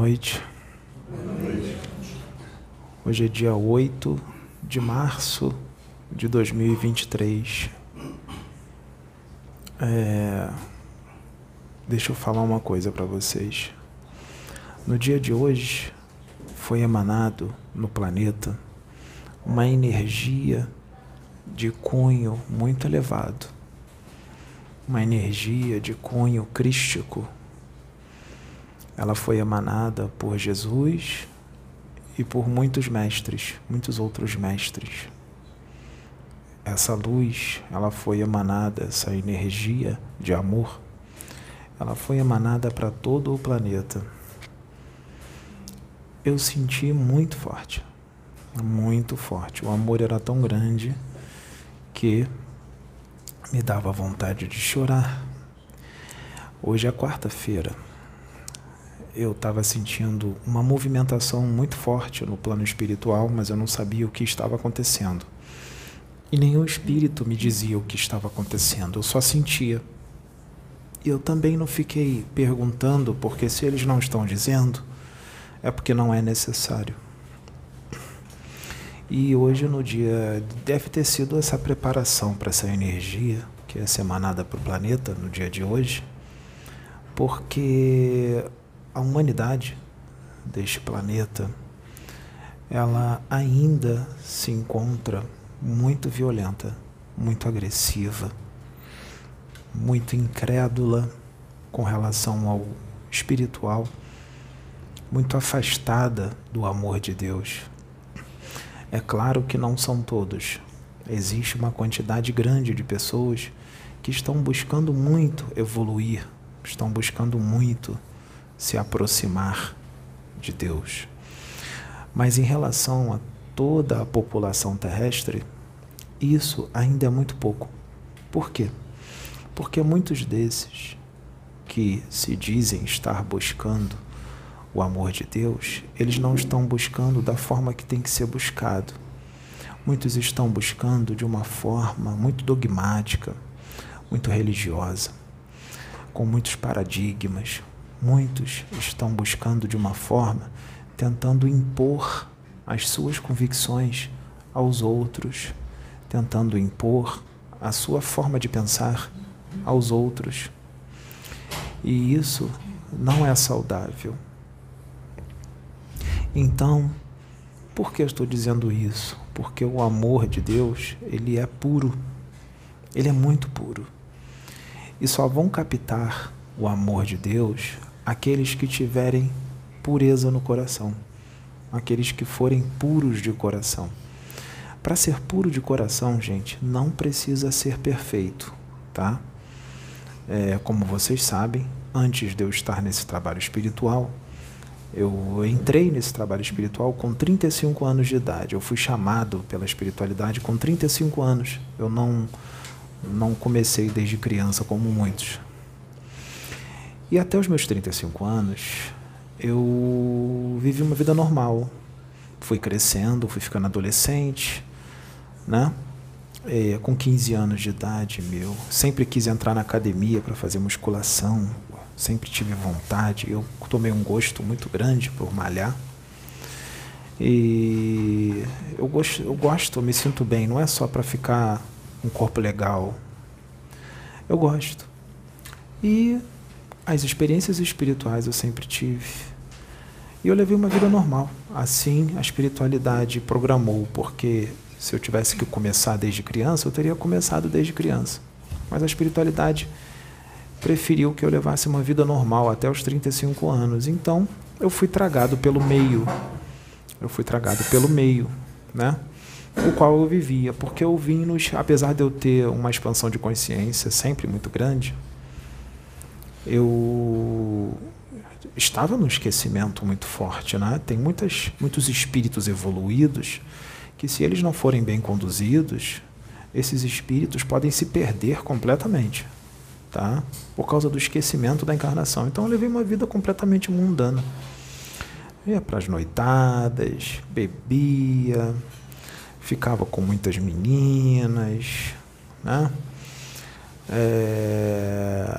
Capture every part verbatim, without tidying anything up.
noite. Hoje é dia oito de março de dois mil e vinte e três. É... Deixa eu falar uma coisa para vocês. No dia de hoje, foi emanado no planeta uma energia de cunho muito elevado. Uma energia de cunho crístico. Ela foi emanada por Jesus e por muitos mestres, muitos outros mestres. Essa luz, ela foi emanada, essa energia de amor, ela foi emanada para todo o planeta. Eu senti muito forte, muito forte. O amor era tão grande que me dava vontade de chorar. Hoje é quarta-feira. Eu estava sentindo uma movimentação muito forte no plano espiritual, mas eu não sabia o que estava acontecendo. E nenhum espírito me dizia o que estava acontecendo, eu só sentia. E eu também não fiquei perguntando, porque se eles não estão dizendo, é porque não é necessário. E hoje, no dia, deve ter sido essa preparação para essa energia que é emanada para o planeta no dia de hoje, porque a humanidade deste planeta, ela ainda se encontra muito violenta, muito agressiva, muito incrédula com relação ao espiritual, muito afastada do amor de Deus. É claro que não são todos. Existe uma quantidade grande de pessoas que estão buscando muito evoluir, estão buscando muito se aproximar de Deus. Mas em relação a toda a população terrestre, isso ainda é muito pouco. Por quê? Porque muitos desses que se dizem estar buscando o amor de Deus, eles não estão buscando da forma que tem que ser buscado. Muitos estão buscando de uma forma muito dogmática, muito religiosa, com muitos paradigmas. Muitos estão buscando de uma forma, tentando impor as suas convicções aos outros, tentando impor a sua forma de pensar aos outros. E isso não é saudável. Então, por que eu estou dizendo isso? Porque o amor de Deus, ele é puro. Ele é muito puro. E só vão captar o amor de Deus aqueles que tiverem pureza no coração, aqueles que forem puros de coração. Para ser puro de coração, gente, não precisa ser perfeito, tá? É, como vocês sabem, antes de eu estar nesse trabalho espiritual, eu entrei nesse trabalho espiritual com trinta e cinco anos de idade. Eu fui chamado pela espiritualidade com trinta e cinco anos. Eu não, não comecei desde criança como muitos. E até os meus trinta e cinco anos, eu vivi uma vida normal. Fui crescendo, fui ficando adolescente, né? É, com quinze anos de idade, meu, sempre quis entrar na academia para fazer musculação, sempre tive vontade, eu tomei um gosto muito grande por malhar. E eu gosto, eu gosto, eu me sinto bem, não é só para ficar um corpo legal. Eu gosto. E as experiências espirituais eu sempre tive. E eu levei uma vida normal. Assim, a espiritualidade programou, porque se eu tivesse que começar desde criança, eu teria começado desde criança. Mas a espiritualidade preferiu que eu levasse uma vida normal até os trinta e cinco anos. Então, eu fui tragado pelo meio. Eu fui tragado pelo meio, né? O qual eu vivia. Porque eu vim, nos, apesar de eu ter uma expansão de consciência sempre muito grande, eu estava num esquecimento muito forte, né? Tem muitas, muitos espíritos evoluídos que, se eles não forem bem conduzidos, esses espíritos podem se perder completamente, tá? Por causa do esquecimento da encarnação. Então eu levei uma vida completamente mundana. Ia para as noitadas, bebia, ficava com muitas meninas, né? É...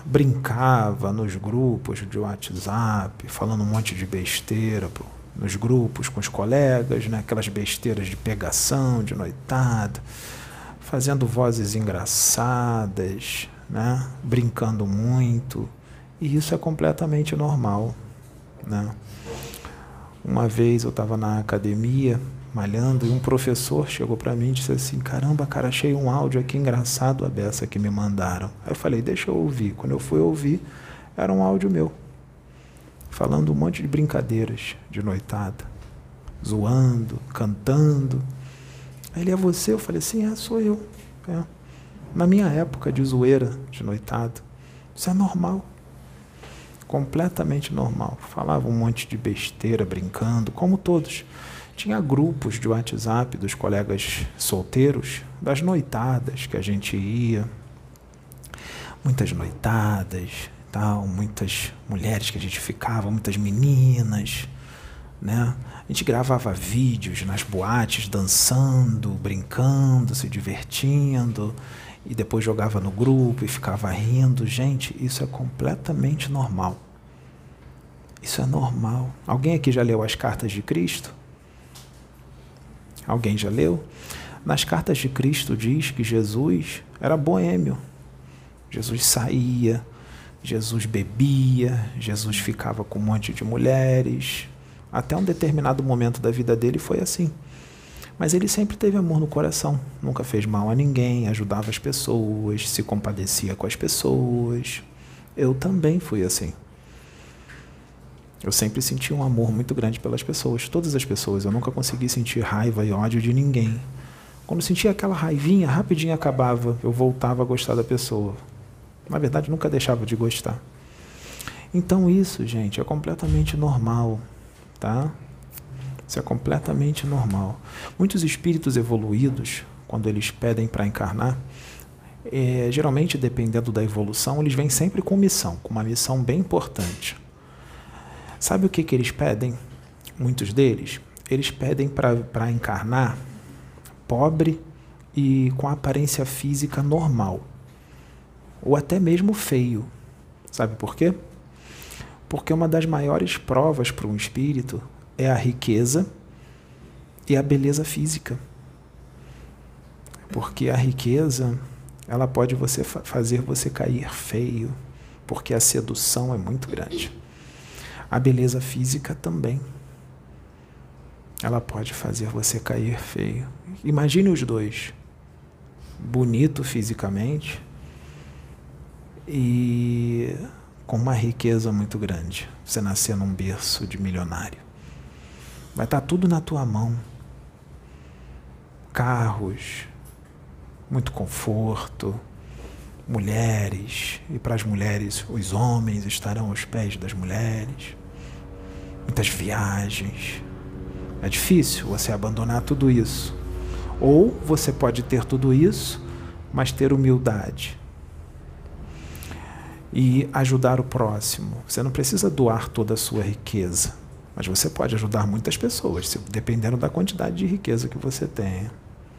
brincava nos grupos de WhatsApp, falando um monte de besteira, pô, nos grupos com os colegas, né? Aquelas besteiras de pegação, de noitada, fazendo vozes engraçadas, né? Brincando muito. E isso é completamente normal, né? Uma vez eu estava na academia, malhando, e um professor chegou para mim e disse assim: caramba, cara, achei um áudio aqui engraçado a beça que me mandaram. Aí eu falei: deixa eu ouvir. Quando eu fui ouvir, era um áudio meu, falando um monte de brincadeiras de noitada, zoando, cantando. Aí ele: é você? Eu falei: sim, é, sou eu. É. Na minha época de zoeira, de noitada. Isso é normal. Completamente normal. Falava um monte de besteira, brincando, como todos. Tinha grupos de WhatsApp dos colegas solteiros, das noitadas que a gente ia. Muitas noitadas, tal, muitas mulheres que a gente ficava, muitas meninas, né? A gente gravava vídeos nas boates, dançando, brincando, se divertindo, e depois jogava no grupo e ficava rindo. Gente, isso é completamente normal. Isso é normal. Alguém aqui já leu as Cartas de Cristo? Alguém já leu? Nas Cartas de Cristo diz que Jesus era boêmio. Jesus saía, Jesus bebia, Jesus ficava com um monte de mulheres. Até um determinado momento da vida dele foi assim. Mas ele sempre teve amor no coração, nunca fez mal a ninguém, ajudava as pessoas, se compadecia com as pessoas. Eu também fui assim. Eu sempre senti um amor muito grande pelas pessoas, todas as pessoas. Eu nunca consegui sentir raiva e ódio de ninguém. Quando sentia aquela raivinha, rapidinho acabava, eu voltava a gostar da pessoa. Na verdade, nunca deixava de gostar. Então isso, gente, é completamente normal, tá? Isso é completamente normal. Muitos espíritos evoluídos, quando eles pedem para encarnar, é, geralmente, dependendo da evolução, eles vêm sempre com missão, com uma missão bem importante. Sabe o que, que eles pedem? Muitos deles, eles pedem para encarnar pobre e com aparência física normal, ou até mesmo feio. Sabe por quê? Porque uma das maiores provas para um espírito é a riqueza e a beleza física. Porque a riqueza, ela pode você fazer você cair feio, porque a sedução é muito grande. A beleza física também. Ela pode fazer você cair feio. Imagine os dois. Bonito fisicamente e com uma riqueza muito grande. Você nascer num berço de milionário. Vai estar tudo na tua mão. Carros, muito conforto, mulheres, e para as mulheres, os homens estarão aos pés das mulheres. Muitas viagens. É difícil você abandonar tudo isso. Ou você pode ter tudo isso, mas ter humildade e ajudar o próximo. Você não precisa doar toda a sua riqueza, mas você pode ajudar muitas pessoas, dependendo da quantidade de riqueza que você tenha.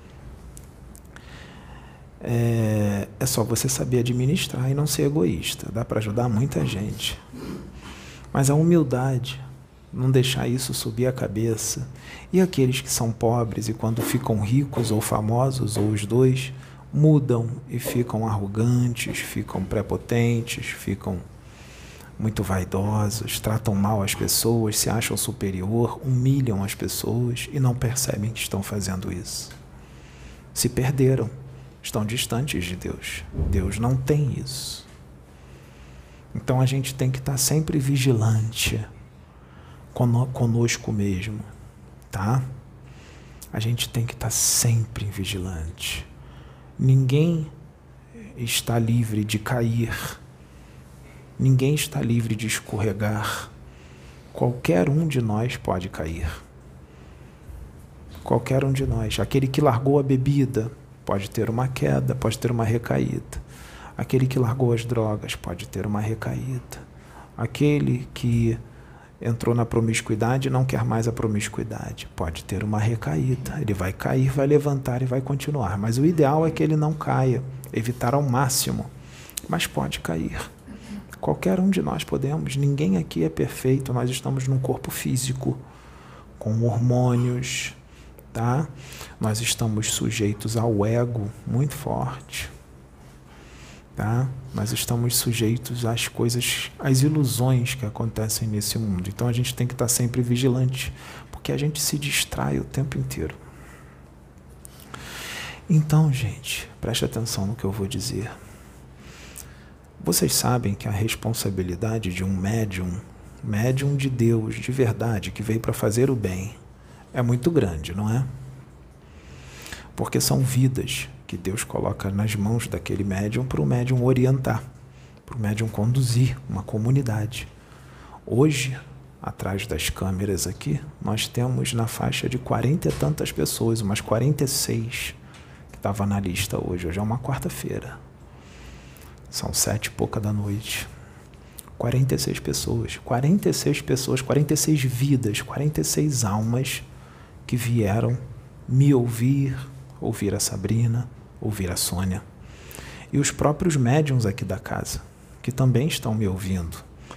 É, é só você saber administrar e não ser egoísta. Dá para ajudar muita gente. Mas a humildade, não deixar isso subir a cabeça. E aqueles que são pobres e quando ficam ricos ou famosos, ou os dois, mudam e ficam arrogantes, ficam prepotentes, ficam muito vaidosos, tratam mal as pessoas, se acham superior, humilham as pessoas e não percebem que estão fazendo isso. Se perderam, estão distantes de Deus. Deus não tem isso. Então a gente tem que estar sempre vigilante conosco mesmo, tá? A gente tem que estar sempre vigilante. Ninguém está livre de cair. Ninguém está livre de escorregar. Qualquer um de nós pode cair. Qualquer um de nós. Aquele que largou a bebida pode ter uma queda, pode ter uma recaída. Aquele que largou as drogas pode ter uma recaída. Aquele que entrou na promiscuidade e não quer mais a promiscuidade pode ter uma recaída. Ele vai cair, vai levantar e vai continuar. Mas o ideal é que ele não caia, evitar ao máximo. Mas pode cair. Qualquer um de nós podemos. Ninguém aqui é perfeito. Nós estamos num corpo físico, com hormônios, tá? Nós estamos sujeitos ao ego muito forte, tá? Nós estamos sujeitos às coisas, às ilusões que acontecem nesse mundo. Então a gente tem que estar sempre vigilante, porque a gente se distrai o tempo inteiro. Então, gente, preste atenção no que eu vou dizer. Vocês sabem que a responsabilidade de um médium, médium de Deus, de verdade, que veio para fazer o bem, é muito grande, não é? Porque são vidas que Deus coloca nas mãos daquele médium para o médium orientar, para o médium conduzir uma comunidade. Hoje, atrás das câmeras aqui, nós temos na faixa de quarenta e tantas pessoas, umas quarenta e seis que estava na lista hoje. Hoje é uma quarta-feira. São sete e pouca da noite. quarenta e seis pessoas. quarenta e seis pessoas, quarenta e seis vidas, quarenta e seis almas que vieram me ouvir, ouvir a Sabrina, ouvir a Sônia. E os próprios médiuns aqui da casa, que também estão me ouvindo.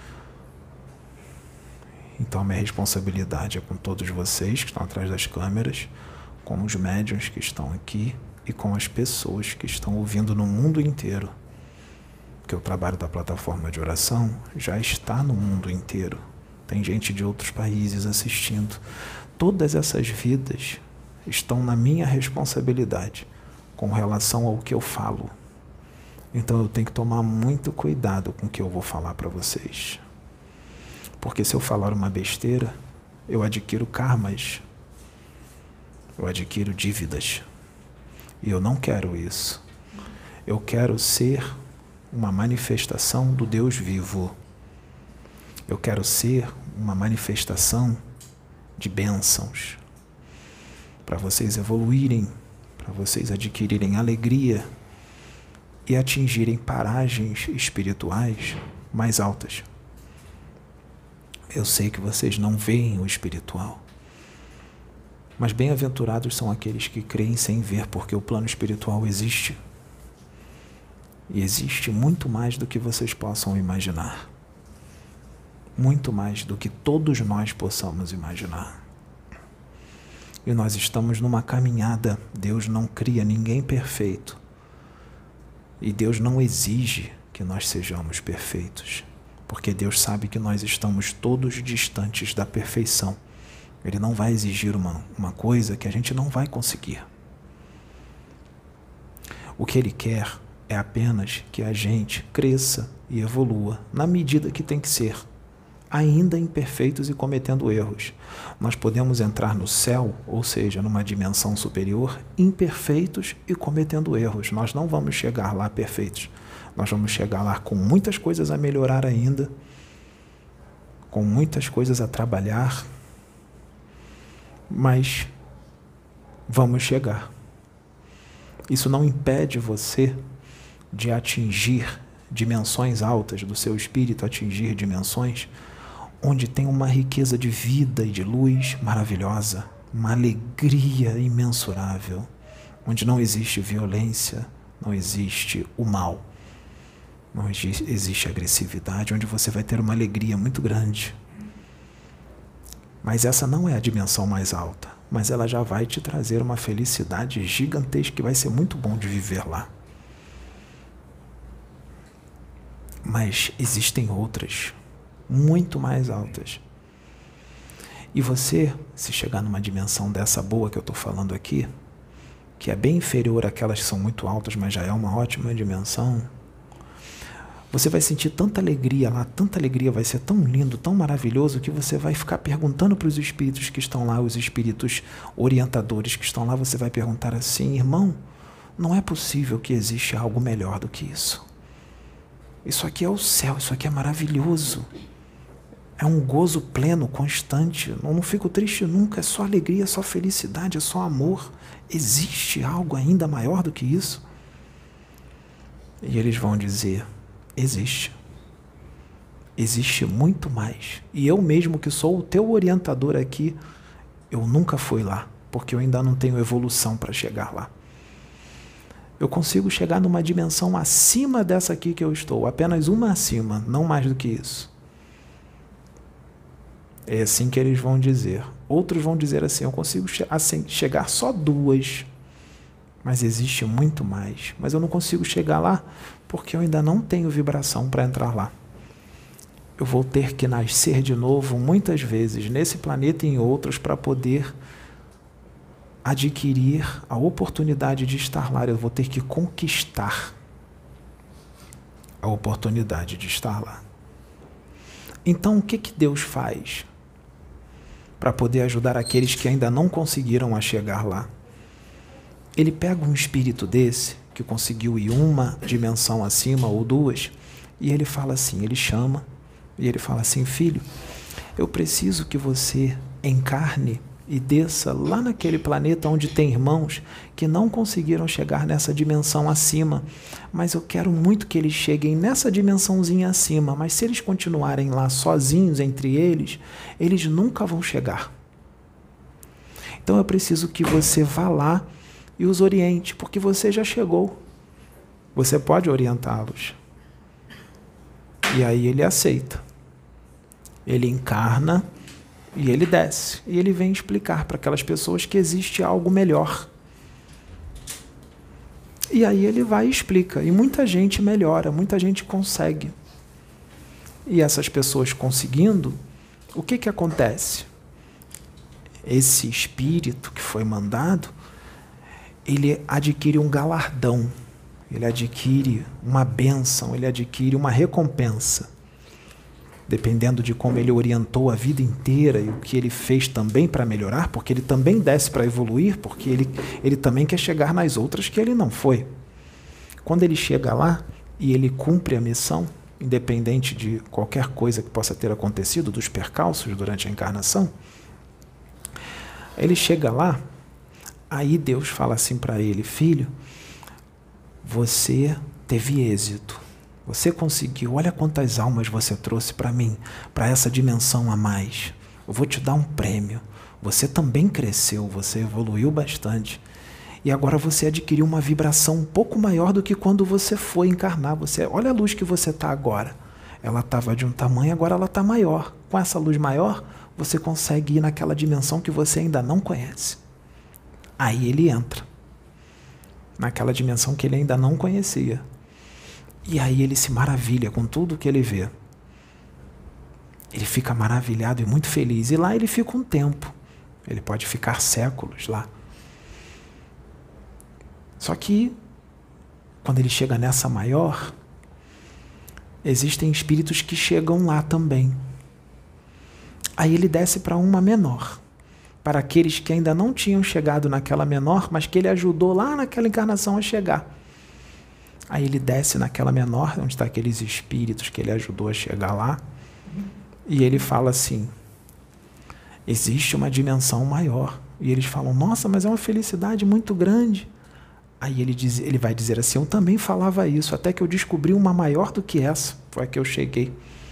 Então a minha responsabilidade é com todos vocês que estão atrás das câmeras, com os médiuns que estão aqui e com as pessoas que estão ouvindo no mundo inteiro. Porque o trabalho da plataforma de oração já está no mundo inteiro. Tem gente de outros países assistindo. Todas essas vidas estão na minha responsabilidade com relação ao que eu falo. Então eu tenho que tomar muito cuidado com o que eu vou falar para vocês. Porque se eu falar uma besteira, eu adquiro karmas. Eu adquiro dívidas. E eu não quero isso. Eu quero ser uma manifestação do Deus vivo. Eu quero ser uma manifestação de bênçãos, para vocês evoluírem, para vocês adquirirem alegria e atingirem paragens espirituais mais altas. Eu sei que vocês não veem o espiritual, mas bem-aventurados são aqueles que creem sem ver, porque o plano espiritual existe. E existe muito mais do que vocês possam imaginar. Muito mais do que todos nós possamos imaginar. E nós estamos numa caminhada. Deus não cria ninguém perfeito. E Deus não exige que nós sejamos perfeitos. Porque Deus sabe que nós estamos todos distantes da perfeição. Ele não vai exigir uma, uma coisa que a gente não vai conseguir. O que Ele quer é apenas que a gente cresça e evolua na medida que tem que ser, ainda imperfeitos e cometendo erros. Nós podemos entrar no céu, ou seja, numa dimensão superior, imperfeitos e cometendo erros. Nós não vamos chegar lá perfeitos. Nós vamos chegar lá com muitas coisas a melhorar ainda, com muitas coisas a trabalhar, mas vamos chegar. Isso não impede você de atingir dimensões altas do seu espírito, atingir dimensões onde tem uma riqueza de vida e de luz maravilhosa, uma alegria imensurável, onde não existe violência, não existe o mal, não existe agressividade, onde você vai ter uma alegria muito grande. Mas essa não é a dimensão mais alta, mas ela já vai te trazer uma felicidade gigantesca que vai ser muito bom de viver lá. Mas existem outras, muito mais altas. E você, se chegar numa dimensão dessa boa que eu estou falando aqui, que é bem inferior àquelas que são muito altas, mas já é uma ótima dimensão, você vai sentir tanta alegria lá, tanta alegria, vai ser tão lindo, tão maravilhoso, que você vai ficar perguntando para os espíritos que estão lá, os espíritos orientadores que estão lá, você vai perguntar assim: irmão, não é possível que existe algo melhor do que isso. Isso aqui é o céu, isso aqui é maravilhoso. É um gozo pleno, constante. Eu não fico triste nunca, é só alegria, é só felicidade, é só amor. Existe algo ainda maior do que isso? E eles vão dizer: existe. Existe muito mais. E eu mesmo, que sou o teu orientador aqui, eu nunca fui lá, porque eu ainda não tenho evolução para chegar lá. Eu consigo chegar numa dimensão acima dessa aqui que eu estou, apenas uma acima, não mais do que isso. É assim que eles vão dizer. Outros vão dizer assim, eu consigo che- assim, chegar só duas, mas existe muito mais. Mas eu não consigo chegar lá porque eu ainda não tenho vibração para entrar lá. Eu vou ter que nascer de novo muitas vezes nesse planeta e em outros para poder adquirir a oportunidade de estar lá. Eu vou ter que conquistar a oportunidade de estar lá. Então, o que que Deus faz para poder ajudar aqueles que ainda não conseguiram a chegar lá? Ele pega um espírito desse, que conseguiu ir uma dimensão acima ou duas, e ele fala assim, ele chama, e ele fala assim, filho, eu preciso que você encarne e desça lá naquele planeta onde tem irmãos que não conseguiram chegar nessa dimensão acima, mas eu quero muito que eles cheguem nessa dimensãozinha acima, mas se eles continuarem lá sozinhos entre eles, eles nunca vão chegar. Então eu preciso que você vá lá e os oriente, porque você já chegou. Você pode orientá-los. E aí ele aceita. Ele encarna e ele desce. E ele vem explicar para aquelas pessoas que existe algo melhor. E aí ele vai e explica. E muita gente melhora, muita gente consegue. E essas pessoas conseguindo, o que que acontece? Esse espírito que foi mandado, ele adquire um galardão, ele adquire uma bênção, ele adquire uma recompensa. Dependendo de como ele orientou a vida inteira e o que ele fez também para melhorar, porque ele também desce para evoluir, porque ele, ele também quer chegar nas outras que ele não foi. Quando ele chega lá e ele cumpre a missão, independente de qualquer coisa que possa ter acontecido, dos percalços durante a encarnação, ele chega lá, aí Deus fala assim para ele, filho, você teve êxito. Você conseguiu, olha quantas almas você trouxe para mim, para essa dimensão a mais. Eu vou te dar um prêmio. Você também cresceu, você evoluiu bastante. E agora você adquiriu uma vibração um pouco maior do que quando você foi encarnar. Você, olha a luz que você está agora. Ela estava de um tamanho, agora ela está maior. Com essa luz maior, você consegue ir naquela dimensão que você ainda não conhece. Aí ele entra. Naquela dimensão que ele ainda não conhecia. E aí ele se maravilha com tudo que ele vê. Ele fica maravilhado e muito feliz. E lá ele fica um tempo. Ele pode ficar séculos lá. Só que, quando ele chega nessa maior, existem espíritos que chegam lá também. Aí ele desce para uma menor. Para aqueles que ainda não tinham chegado naquela menor, mas que ele ajudou lá naquela encarnação a chegar. Aí ele desce naquela menor, onde estão aqueles espíritos que ele ajudou a chegar lá, e ele fala assim, existe uma dimensão maior. E eles falam, nossa, mas é uma felicidade muito grande. Aí ele, diz, ele vai dizer assim, eu também falava isso, até que eu descobri uma maior do que essa, foi a que eu cheguei.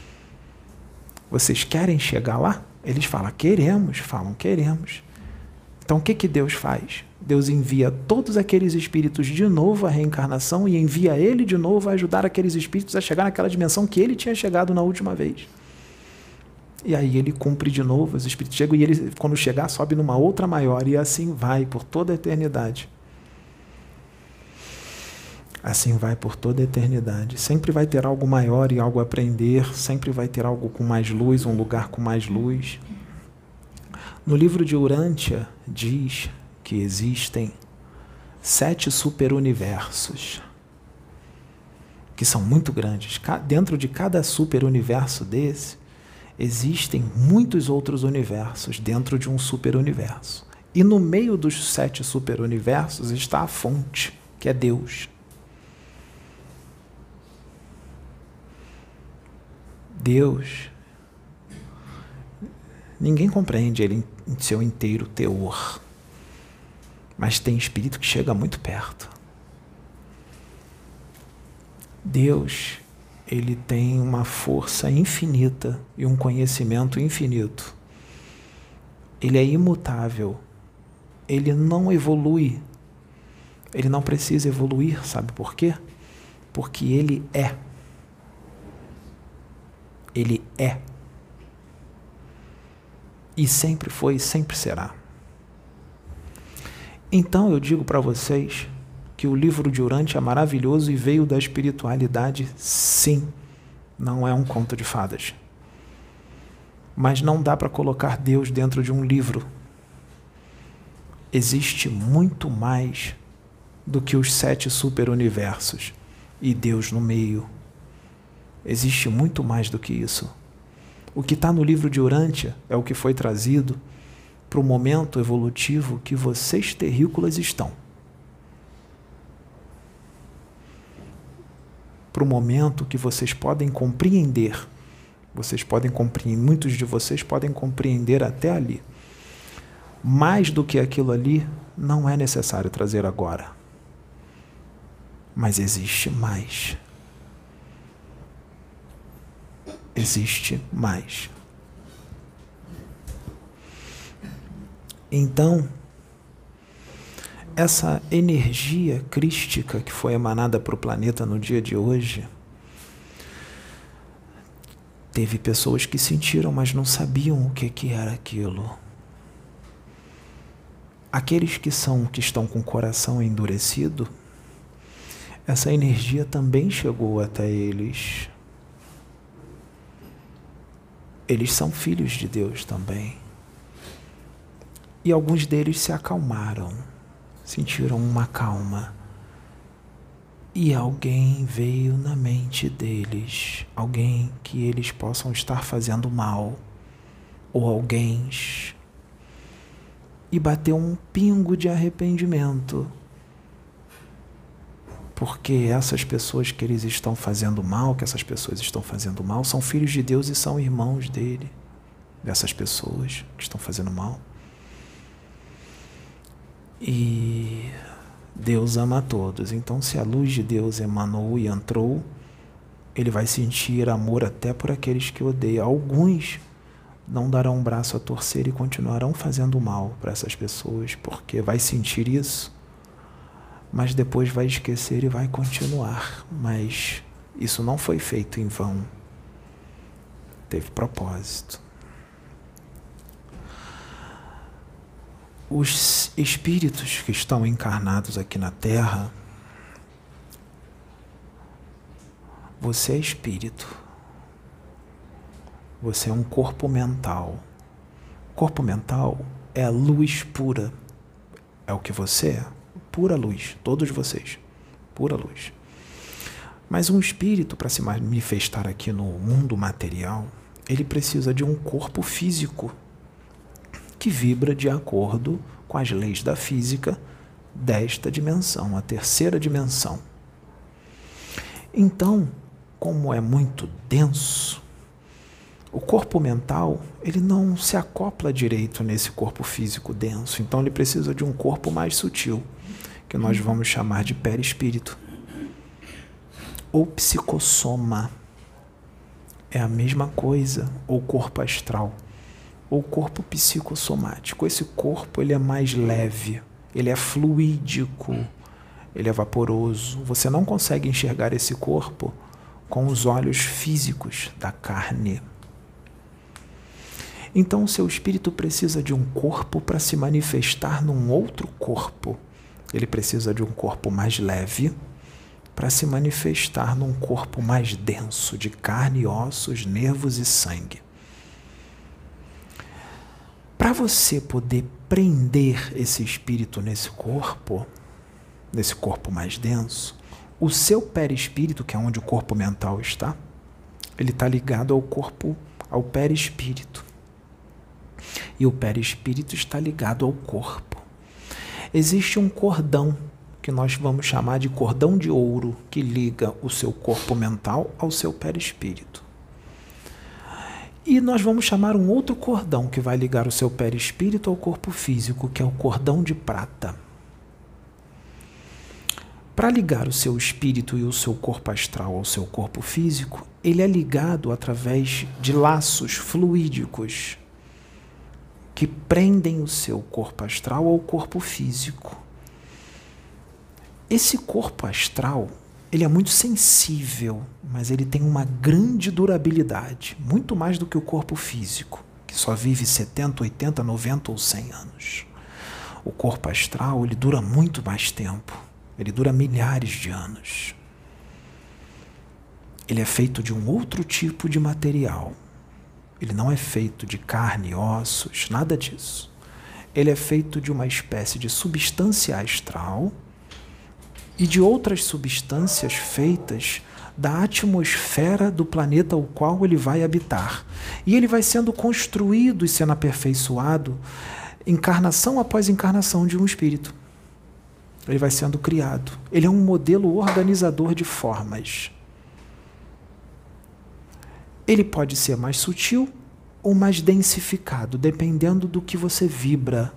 Vocês querem chegar lá? Eles falam, queremos, falam, queremos. Então o que que Deus faz? Deus envia todos aqueles espíritos de novo à reencarnação e envia ele de novo a ajudar aqueles espíritos a chegar naquela dimensão que ele tinha chegado na última vez. E aí ele cumpre de novo, os espíritos chegam e ele, quando chegar, sobe numa outra maior e assim vai por toda a eternidade. Assim vai por toda a eternidade. Sempre vai ter algo maior e algo a aprender, sempre vai ter algo com mais luz, um lugar com mais luz. No livro de Urântia diz que existem sete superuniversos, que são muito grandes. Dentro de cada superuniverso desse, existem muitos outros universos dentro de um superuniverso. E no meio dos sete superuniversos está a fonte, que é Deus. Deus, ninguém compreende ele em seu inteiro teor, mas tem espírito que chega muito perto. Deus, ele tem uma força infinita e um conhecimento infinito. Ele é imutável, ele não evolui, Ele não precisa evoluir, sabe por quê? Porque ele é. Ele é. E sempre foi e sempre será. Então eu digo para vocês que o livro de Urantia é maravilhoso e veio da espiritualidade, sim. Não é um conto de fadas. Mas não dá para colocar Deus dentro de um livro. Existe muito mais do que os sete superuniversos e Deus no meio. Existe muito mais do que isso. O que está no livro de Urantia é o que foi trazido para o momento evolutivo que vocês terrícolas estão. Para o momento que vocês podem compreender. Vocês podem compreender, muitos de vocês podem compreender até ali. Mais do que aquilo ali, não é necessário trazer agora. Mas existe mais. Existe mais. Então, essa energia crística que foi emanada para o planeta no dia de hoje, teve pessoas que sentiram, mas não sabiam o que, que era aquilo. Aqueles que são, que estão com o coração endurecido, essa energia também chegou até eles. Eles são filhos de Deus também. E alguns deles se acalmaram, sentiram uma calma. E alguém veio na mente deles, alguém que eles possam estar fazendo mal, ou alguém, e bateu um pingo de arrependimento. Porque essas pessoas que eles estão fazendo mal, que essas pessoas estão fazendo mal, são filhos de Deus e são irmãos dele, dessas pessoas que estão fazendo mal. E Deus ama a todos. Então, se a luz de Deus emanou e entrou, ele vai sentir amor até por aqueles que odeiam. Alguns não darão um braço a torcer e continuarão fazendo mal para essas pessoas, porque vai sentir isso, mas depois vai esquecer e vai continuar. Mas isso não foi feito em vão. Teve propósito. Os espíritos que estão encarnados aqui na Terra, você é espírito. Você é um corpo mental. Corpo mental é a luz pura. É o que você é. Pura luz. Todos vocês. Pura luz. Mas um espírito, para se manifestar aqui no mundo material, ele precisa de um corpo físico que vibra de acordo com as leis da física desta dimensão, a terceira dimensão. Então, como é muito denso, o corpo mental, ele não se acopla direito nesse corpo físico denso, então ele precisa de um corpo mais sutil, que nós vamos chamar de perispírito, ou psicossoma, é a mesma coisa, ou corpo astral, ou corpo psicossomático. Esse corpo, ele é mais leve, ele é fluídico, ele é vaporoso. Você não consegue enxergar esse corpo com os olhos físicos da carne. Então, o seu espírito precisa de um corpo para se manifestar num outro corpo. Ele precisa de um corpo mais leve para se manifestar num corpo mais denso, de carne, ossos, nervos e sangue. Para você poder prender esse espírito nesse corpo, nesse corpo mais denso, o seu perispírito, que é onde o corpo mental está, ele está ligado ao corpo, ao perispírito. E o perispírito está ligado ao corpo. Existe um cordão, que nós vamos chamar de cordão de ouro, que liga o seu corpo mental ao seu perispírito. E nós vamos chamar um outro cordão que vai ligar o seu perispírito ao corpo físico, que é o cordão de prata. Para ligar o seu espírito e o seu corpo astral ao seu corpo físico, ele é ligado através de laços fluídicos que prendem o seu corpo astral ao corpo físico. esse corpo astral, ele é muito sensível, mas ele tem uma grande durabilidade, muito mais do que o corpo físico, que só vive setenta, oitenta, noventa ou cem anos. O corpo astral, ele dura muito mais tempo, ele dura milhares de anos. Ele é feito de um outro tipo de material. Ele não é feito de carne e ossos, nada disso. Ele é feito de uma espécie de substância astral e de outras substâncias feitas da atmosfera do planeta ao qual ele vai habitar. E ele vai sendo construído e sendo aperfeiçoado encarnação após encarnação de um espírito. Ele vai sendo criado. Ele é um modelo organizador de formas. Ele pode ser mais sutil ou mais densificado, dependendo do que você vibra.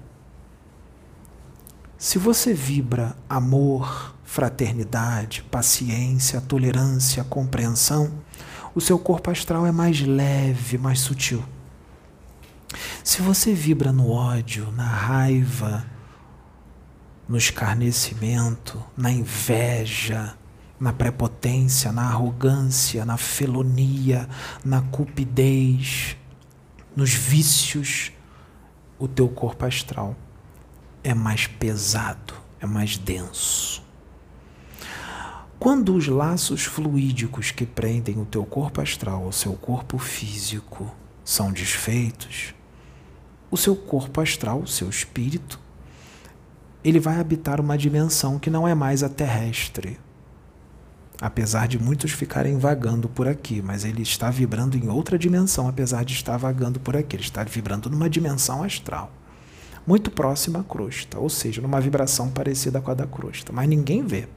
Se você vibra amor, fraternidade, paciência, tolerância, compreensão, o seu corpo astral é mais leve, mais sutil. Se você vibra no ódio, na raiva, no escarnecimento, na inveja, na prepotência, na arrogância, na felonia, na cupidez, nos vícios, o teu corpo astral é mais pesado, é mais denso. Quando os laços fluídicos que prendem o teu corpo astral ao seu corpo físico são desfeitos, o seu corpo astral, o seu espírito, ele vai habitar uma dimensão que não é mais a terrestre. Apesar de muitos ficarem vagando por aqui, mas ele está vibrando em outra dimensão, apesar de estar vagando por aqui. Ele está vibrando numa dimensão astral, muito próxima à crosta, ou seja, numa vibração parecida com a da crosta, mas ninguém vê.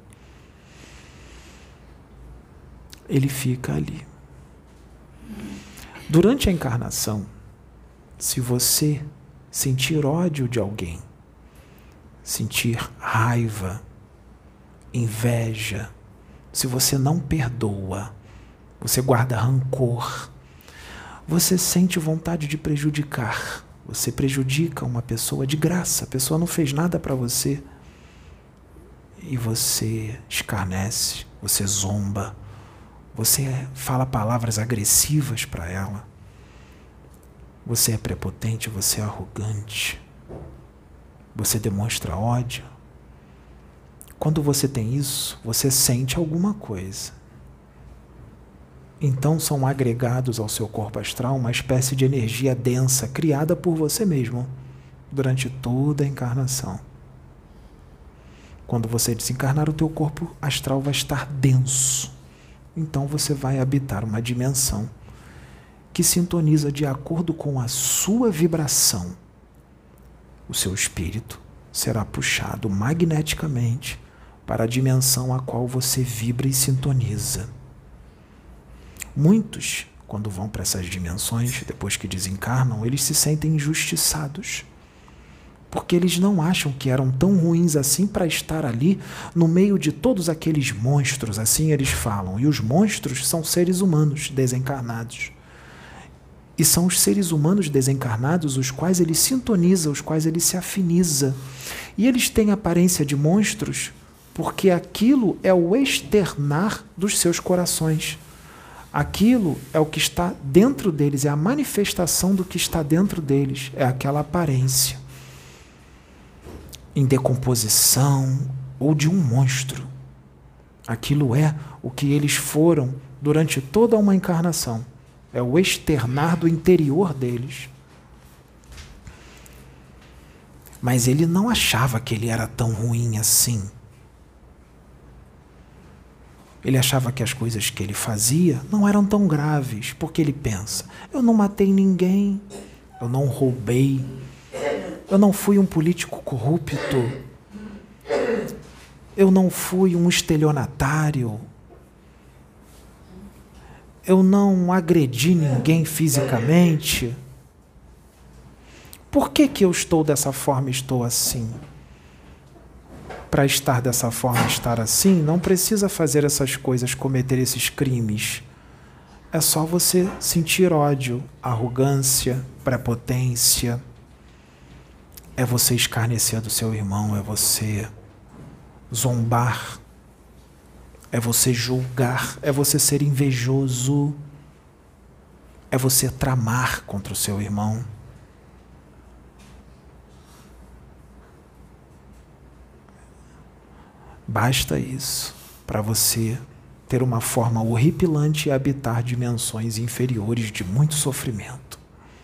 Ele fica ali. Durante a encarnação, se você sentir ódio de alguém, sentir raiva, inveja, se você não perdoa, você guarda rancor, você sente vontade de prejudicar, você prejudica uma pessoa de graça, a pessoa não fez nada para você, e você escarnece, você zomba, você fala palavras agressivas para ela, você é prepotente, você é arrogante, você demonstra ódio. Quando você tem isso, você sente alguma coisa. Então são agregados ao seu corpo astral uma espécie de energia densa criada por você mesmo durante toda a encarnação. Quando você desencarnar, o teu corpo astral vai estar denso. Então você vai habitar uma dimensão que sintoniza de acordo com a sua vibração. O seu espírito será puxado magneticamente para a dimensão a qual você vibra e sintoniza. Muitos, quando vão para essas dimensões, depois que desencarnam, eles se sentem injustiçados, porque eles não acham que eram tão ruins assim para estar ali no meio de todos aqueles monstros, assim eles falam. E os monstros são seres humanos desencarnados. E são os seres humanos desencarnados os quais ele sintoniza, os quais ele se afiniza. E eles têm aparência de monstros porque aquilo é o externar dos seus corações. Aquilo é o que está dentro deles, é a manifestação do que está dentro deles, é aquela aparência em decomposição ou de um monstro. Aquilo é o que eles foram durante toda uma encarnação. É o externar do interior deles. Mas ele não achava que ele era tão ruim assim. Ele achava que as coisas que ele fazia não eram tão graves, porque ele pensa, eu não matei ninguém, eu não roubei, eu não fui um político corrupto, eu não fui um estelionatário, eu não agredi ninguém fisicamente. Por que que eu estou dessa forma e estou assim? Para estar dessa forma, estar assim, não precisa fazer essas coisas, cometer esses crimes. É só você sentir ódio, arrogância, prepotência. É você escarnecer do seu irmão, é você zombar, é você julgar, é você ser invejoso, é você tramar contra o seu irmão. Basta isso para você ter uma forma horripilante e habitar dimensões inferiores de muito sofrimento.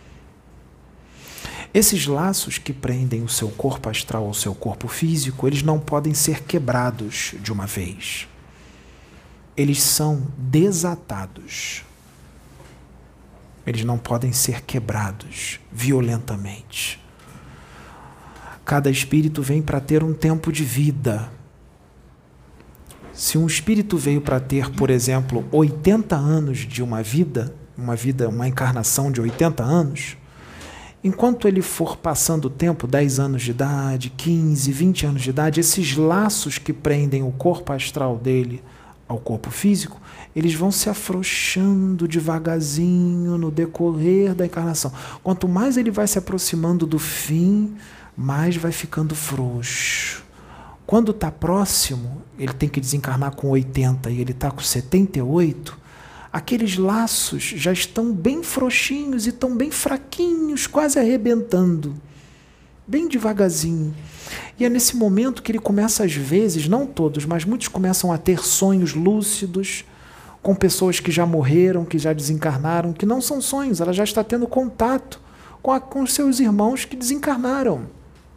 Esses laços que prendem o seu corpo astral ao seu corpo físico, eles não podem ser quebrados de uma vez. Eles são desatados. Eles não podem ser quebrados violentamente. Cada espírito vem para ter um tempo de vida. Se um espírito veio para ter, por exemplo, oitenta anos de uma vida, uma vida, uma encarnação de oitenta anos, enquanto ele for passando o tempo, dez anos de idade, quinze, vinte anos de idade, esses laços que prendem o corpo astral dele ao corpo físico, eles vão se afrouxando devagarzinho no decorrer da encarnação. Quanto mais ele vai se aproximando do fim, mais vai ficando frouxo. Quando está próximo, ele tem que desencarnar com oitenta e ele está com setenta e oito, aqueles laços já estão bem frouxinhos e estão bem fraquinhos, quase arrebentando, bem devagarzinho. E é nesse momento que ele começa, às vezes, não todos, mas muitos começam a ter sonhos lúcidos com pessoas que já morreram, que já desencarnaram, que não são sonhos, ela já está tendo contato com, a, com os seus irmãos que desencarnaram.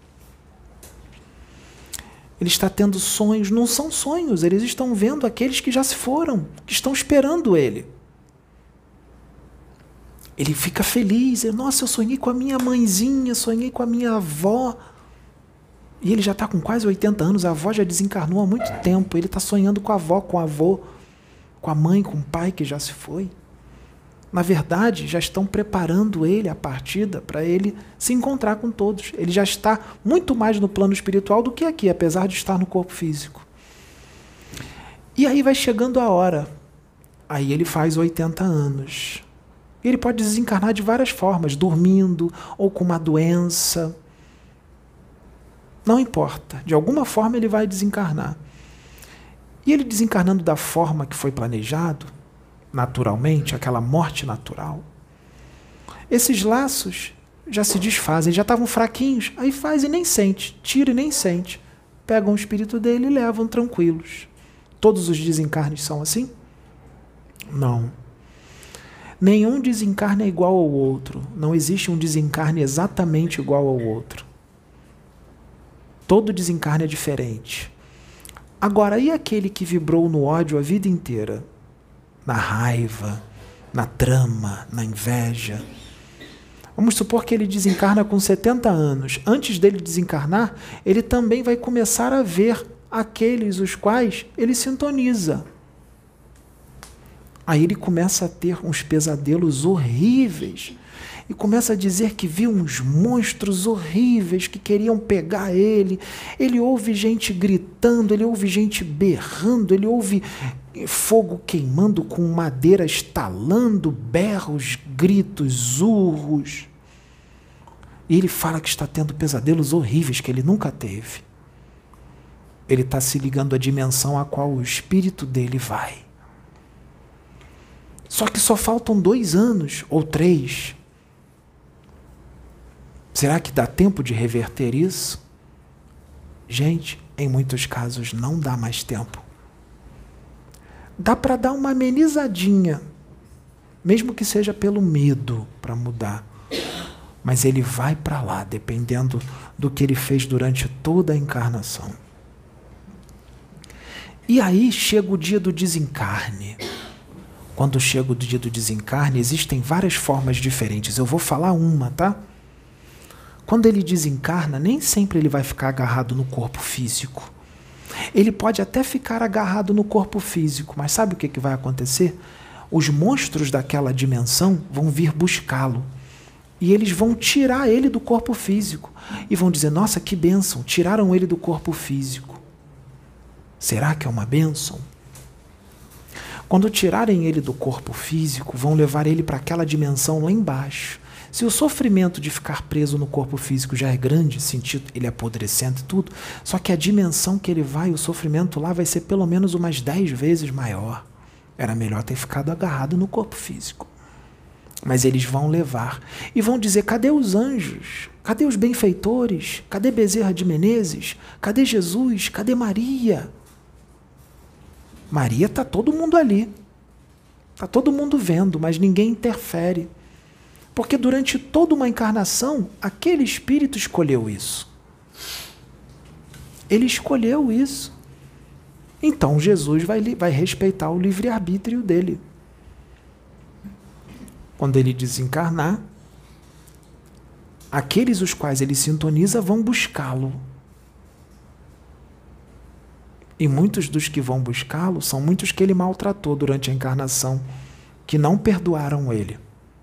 Ele está tendo sonhos, não são sonhos, eles estão vendo aqueles que já se foram, que estão esperando ele. Ele fica feliz, nossa, eu sonhei com a minha mãezinha, sonhei com a minha avó. E ele já está com quase oitenta anos, a avó já desencarnou há muito tempo, ele está sonhando com a avó, com o avô, com a mãe, com o pai que já se foi. Na verdade, já estão preparando ele, a partida, para ele se encontrar com todos. Ele já está muito mais no plano espiritual do que aqui, apesar de estar no corpo físico. E aí vai chegando a hora. Aí ele faz oitenta anos. Ele pode desencarnar de várias formas, dormindo ou com uma doença. Não importa. De alguma forma ele vai desencarnar. E ele desencarnando da forma que foi planejado, naturalmente, aquela morte natural, esses laços já se desfazem, já estavam fraquinhos, aí faz e nem sente, tira e nem sente. Pegam o espírito dele e levam tranquilos. Todos os desencarnes são assim? Não. Nenhum desencarne é igual ao outro. Não existe um desencarne exatamente igual ao outro. Todo desencarne é diferente. Agora, e aquele que vibrou no ódio a vida inteira? Na raiva, na trama, na inveja. Vamos supor que ele desencarna com setenta anos. Antes dele desencarnar, ele também vai começar a ver aqueles os quais ele sintoniza. Aí ele começa a ter uns pesadelos horríveis e começa a dizer que viu uns monstros horríveis que queriam pegar ele. Ele ouve gente gritando, ele ouve gente berrando, ele ouve fogo queimando com madeira estalando, berros, gritos, urros. E ele fala que está tendo pesadelos horríveis que ele nunca teve. Ele está se ligando à dimensão a qual o espírito dele vai. Só que só faltam dois anos, ou três. Será que dá tempo de reverter isso? Gente, em muitos casos não dá mais tempo. Dá para dar uma amenizadinha, mesmo que seja pelo medo para mudar. Mas ele vai para lá, dependendo do que ele fez durante toda a encarnação. E aí chega o dia do desencarne. Quando chega o dia do desencarne, existem várias formas diferentes. Eu vou falar uma, tá? Quando ele desencarna, nem sempre ele vai ficar agarrado no corpo físico. Ele pode até ficar agarrado no corpo físico, mas sabe o que, que vai acontecer? Os monstros daquela dimensão vão vir buscá-lo. E eles vão tirar ele do corpo físico. E vão dizer, nossa, que bênção, tiraram ele do corpo físico. Será que é uma bênção? Quando tirarem ele do corpo físico, vão levar ele para aquela dimensão lá embaixo. Se o sofrimento de ficar preso no corpo físico já é grande, sentido ele apodrecendo e tudo, só que a dimensão que ele vai, o sofrimento lá vai ser pelo menos umas dez vezes maior. Era melhor ter ficado agarrado no corpo físico. Mas eles vão levar e vão dizer, cadê os anjos? Cadê os benfeitores? Cadê Bezerra de Menezes? Cadê Jesus? Cadê Maria? Maria, está todo mundo ali. Está todo mundo vendo, mas ninguém interfere. Porque durante toda uma encarnação, aquele espírito escolheu isso. Ele escolheu isso. Então Jesus vai, vai respeitar o livre-arbítrio dele. Quando ele desencarnar, aqueles os quais ele sintoniza vão buscá-lo. E muitos dos que vão buscá-lo são muitos que ele maltratou durante a encarnação, que não perdoaram ele.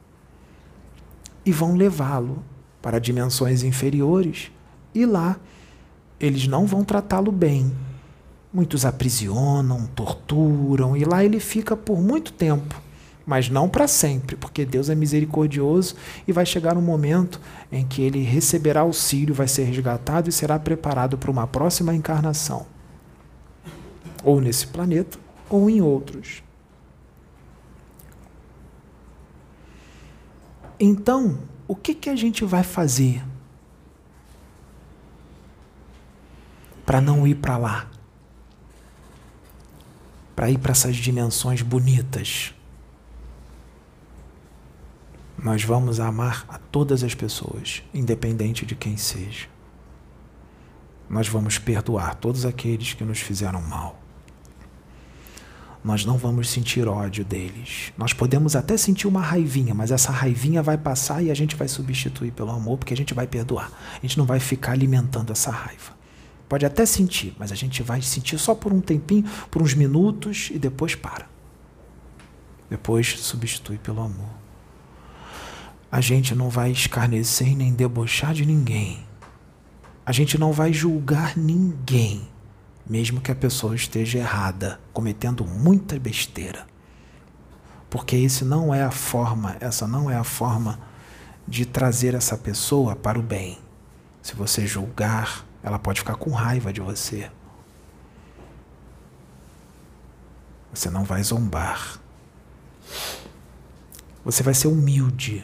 E vão levá-lo para dimensões inferiores, e lá eles não vão tratá-lo bem. Muitos aprisionam, torturam, e lá ele fica por muito tempo, mas não para sempre, porque Deus é misericordioso e vai chegar um momento em que ele receberá auxílio, vai ser resgatado e será preparado para uma próxima encarnação. Ou nesse planeta, ou em outros. Então, o que, que a gente vai fazer para não ir para lá? Para ir para essas dimensões bonitas? Nós vamos amar a todas as pessoas, independente de quem seja. Nós vamos perdoar todos aqueles que nos fizeram mal. Nós não vamos sentir ódio deles. Nós podemos até sentir uma raivinha, mas essa raivinha vai passar e a gente vai substituir pelo amor, porque a gente vai perdoar. A gente não vai ficar alimentando essa raiva. Pode até sentir, mas a gente vai sentir só por um tempinho, por uns minutos, e depois para. Depois substitui pelo amor. A gente não vai escarnecer nem debochar de ninguém. A gente não vai julgar ninguém, mesmo que a pessoa esteja errada, cometendo muita besteira. Porque esse não é a forma, essa não é a forma de trazer essa pessoa para o bem. Se você julgar, ela pode ficar com raiva de você. Você não vai zombar. Você vai ser humilde.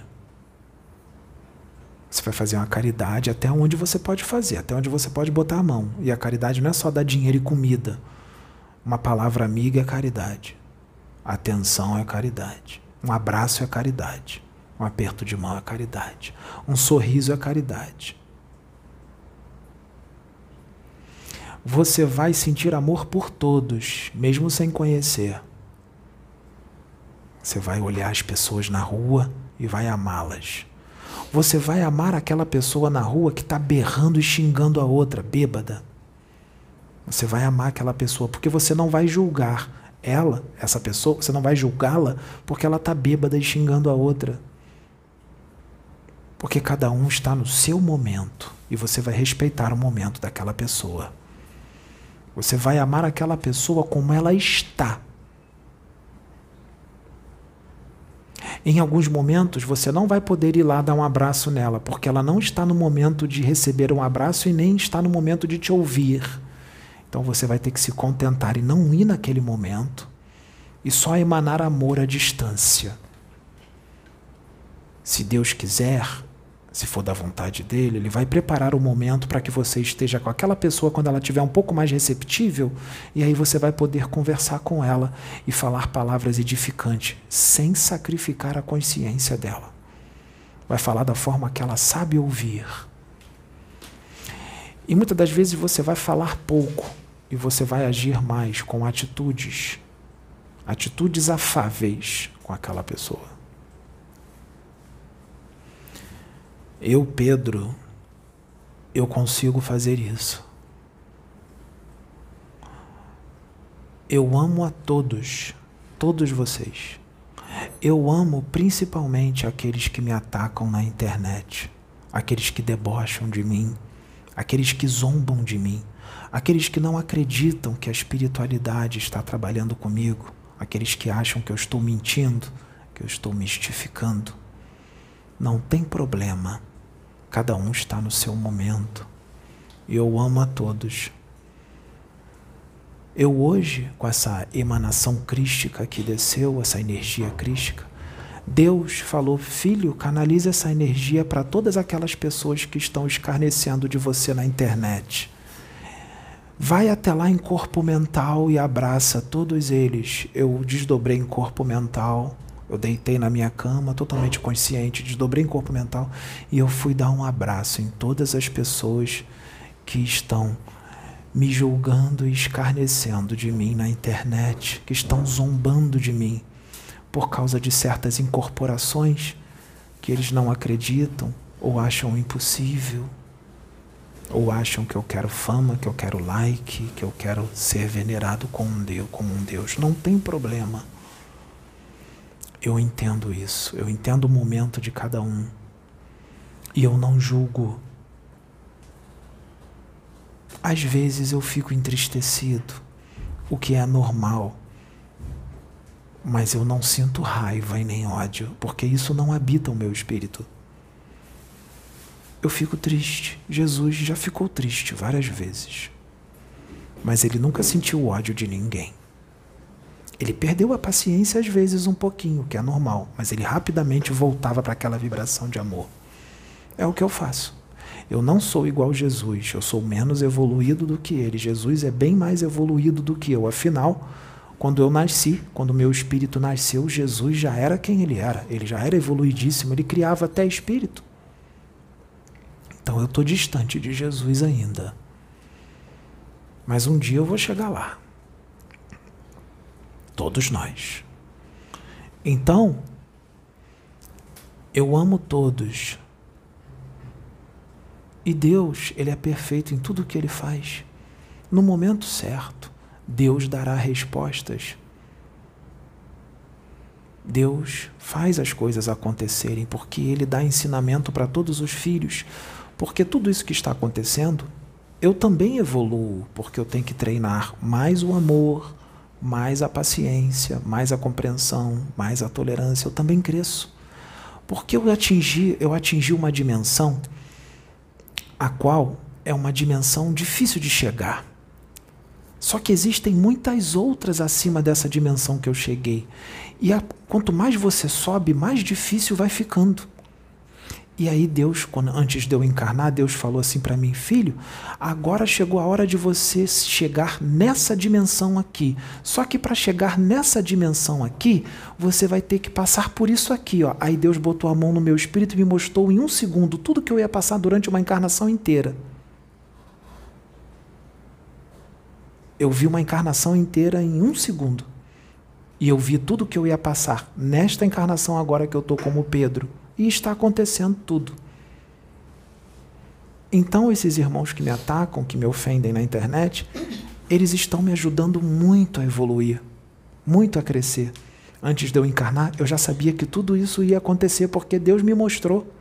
Você vai fazer uma caridade até onde você pode fazer, até onde você pode botar a mão. E a caridade não é só dar dinheiro e comida. Uma palavra amiga é caridade. A atenção é caridade. Um abraço é caridade. Um aperto de mão é caridade. Um sorriso é caridade. Você vai sentir amor por todos, mesmo sem conhecer. Você vai olhar as pessoas na rua e vai amá-las. Você vai amar aquela pessoa na rua que está berrando e xingando a outra, bêbada. Você vai amar aquela pessoa, porque você não vai julgar ela, essa pessoa, você não vai julgá-la porque ela está bêbada e xingando a outra. Porque cada um está no seu momento e você vai respeitar o momento daquela pessoa. Você vai amar aquela pessoa como ela está. Em alguns momentos, você não vai poder ir lá dar um abraço nela, porque ela não está no momento de receber um abraço e nem está no momento de te ouvir. Então você vai ter que se contentar e não ir naquele momento e só emanar amor à distância. Se Deus quiser, se for da vontade dele, ele vai preparar o momento para que você esteja com aquela pessoa quando ela estiver um pouco mais receptível, e aí você vai poder conversar com ela e falar palavras edificantes, sem sacrificar a consciência dela. Vai falar da forma que ela sabe ouvir. E muitas das vezes você vai falar pouco e você vai agir mais com atitudes, atitudes afáveis com aquela pessoa. Eu, Pedro, eu consigo fazer isso. Eu amo a todos, todos vocês. Eu amo principalmente aqueles que me atacam na internet, aqueles que debocham de mim, aqueles que zombam de mim, aqueles que não acreditam que a espiritualidade está trabalhando comigo, aqueles que acham que eu estou mentindo, que eu estou mistificando. Não tem problema. Cada um está no seu momento. E eu amo a todos. Eu hoje, com essa emanação crística que desceu, essa energia crística, Deus falou, filho, canalize essa energia para todas aquelas pessoas que estão escarnecendo de você na internet. Vai até lá em corpo mental e abraça todos eles. Eu desdobrei em corpo mental, eu deitei na minha cama, totalmente consciente, desdobrei em corpo mental e eu fui dar um abraço em todas as pessoas que estão me julgando e escarnecendo de mim na internet, que estão zombando de mim por causa de certas incorporações que eles não acreditam ou acham impossível, ou acham que eu quero fama, que eu quero like, que eu quero ser venerado como um Deus, como um Deus. Não tem problema. Eu entendo isso, eu entendo o momento de cada um e eu não julgo. Às vezes eu fico entristecido, o que é normal, mas eu não sinto raiva e nem ódio, porque isso não habita o meu espírito. Eu fico triste. Jesus já ficou triste várias vezes, mas ele nunca sentiu ódio de ninguém. Ele perdeu a paciência às vezes um pouquinho, que é normal, mas ele rapidamente voltava para aquela vibração de amor. É o que eu faço. Eu não sou igual a Jesus, eu sou menos evoluído do que ele. Jesus é bem mais evoluído do que eu. Afinal, quando eu nasci, quando meu espírito nasceu, Jesus já era quem ele era. Ele já era evoluidíssimo, ele criava até espírito. Então eu estou distante de Jesus ainda. Mas um dia eu vou chegar lá. Todos nós. Então, eu amo todos. E Deus, ele é perfeito em tudo o que ele faz. No momento certo, Deus dará respostas. Deus faz as coisas acontecerem, porque ele dá ensinamento para todos os filhos. Porque tudo isso que está acontecendo, eu também evoluo, porque eu tenho que treinar mais o amor, mais a paciência, mais a compreensão, mais a tolerância. Eu também cresço. Porque eu atingi, eu atingi uma dimensão a qual é uma dimensão difícil de chegar. Só que existem muitas outras acima dessa dimensão que eu cheguei. E a, quanto mais você sobe, mais difícil vai ficando. E aí Deus, quando, antes de eu encarnar, Deus falou assim para mim, filho, agora chegou a hora de você chegar nessa dimensão aqui. Só que para chegar nessa dimensão aqui, você vai ter que passar por isso aqui. Ó. Aí Deus botou a mão no meu espírito e me mostrou em um segundo tudo que eu ia passar durante uma encarnação inteira. Eu vi uma encarnação inteira em um segundo. E eu vi tudo que eu ia passar nesta encarnação agora que eu estou como Pedro. E está acontecendo tudo. Então esses irmãos que me atacam, que me ofendem na internet, eles estão me ajudando muito a evoluir, muito a crescer. Antes de eu encarnar, eu já sabia que tudo isso ia acontecer porque Deus me mostrou.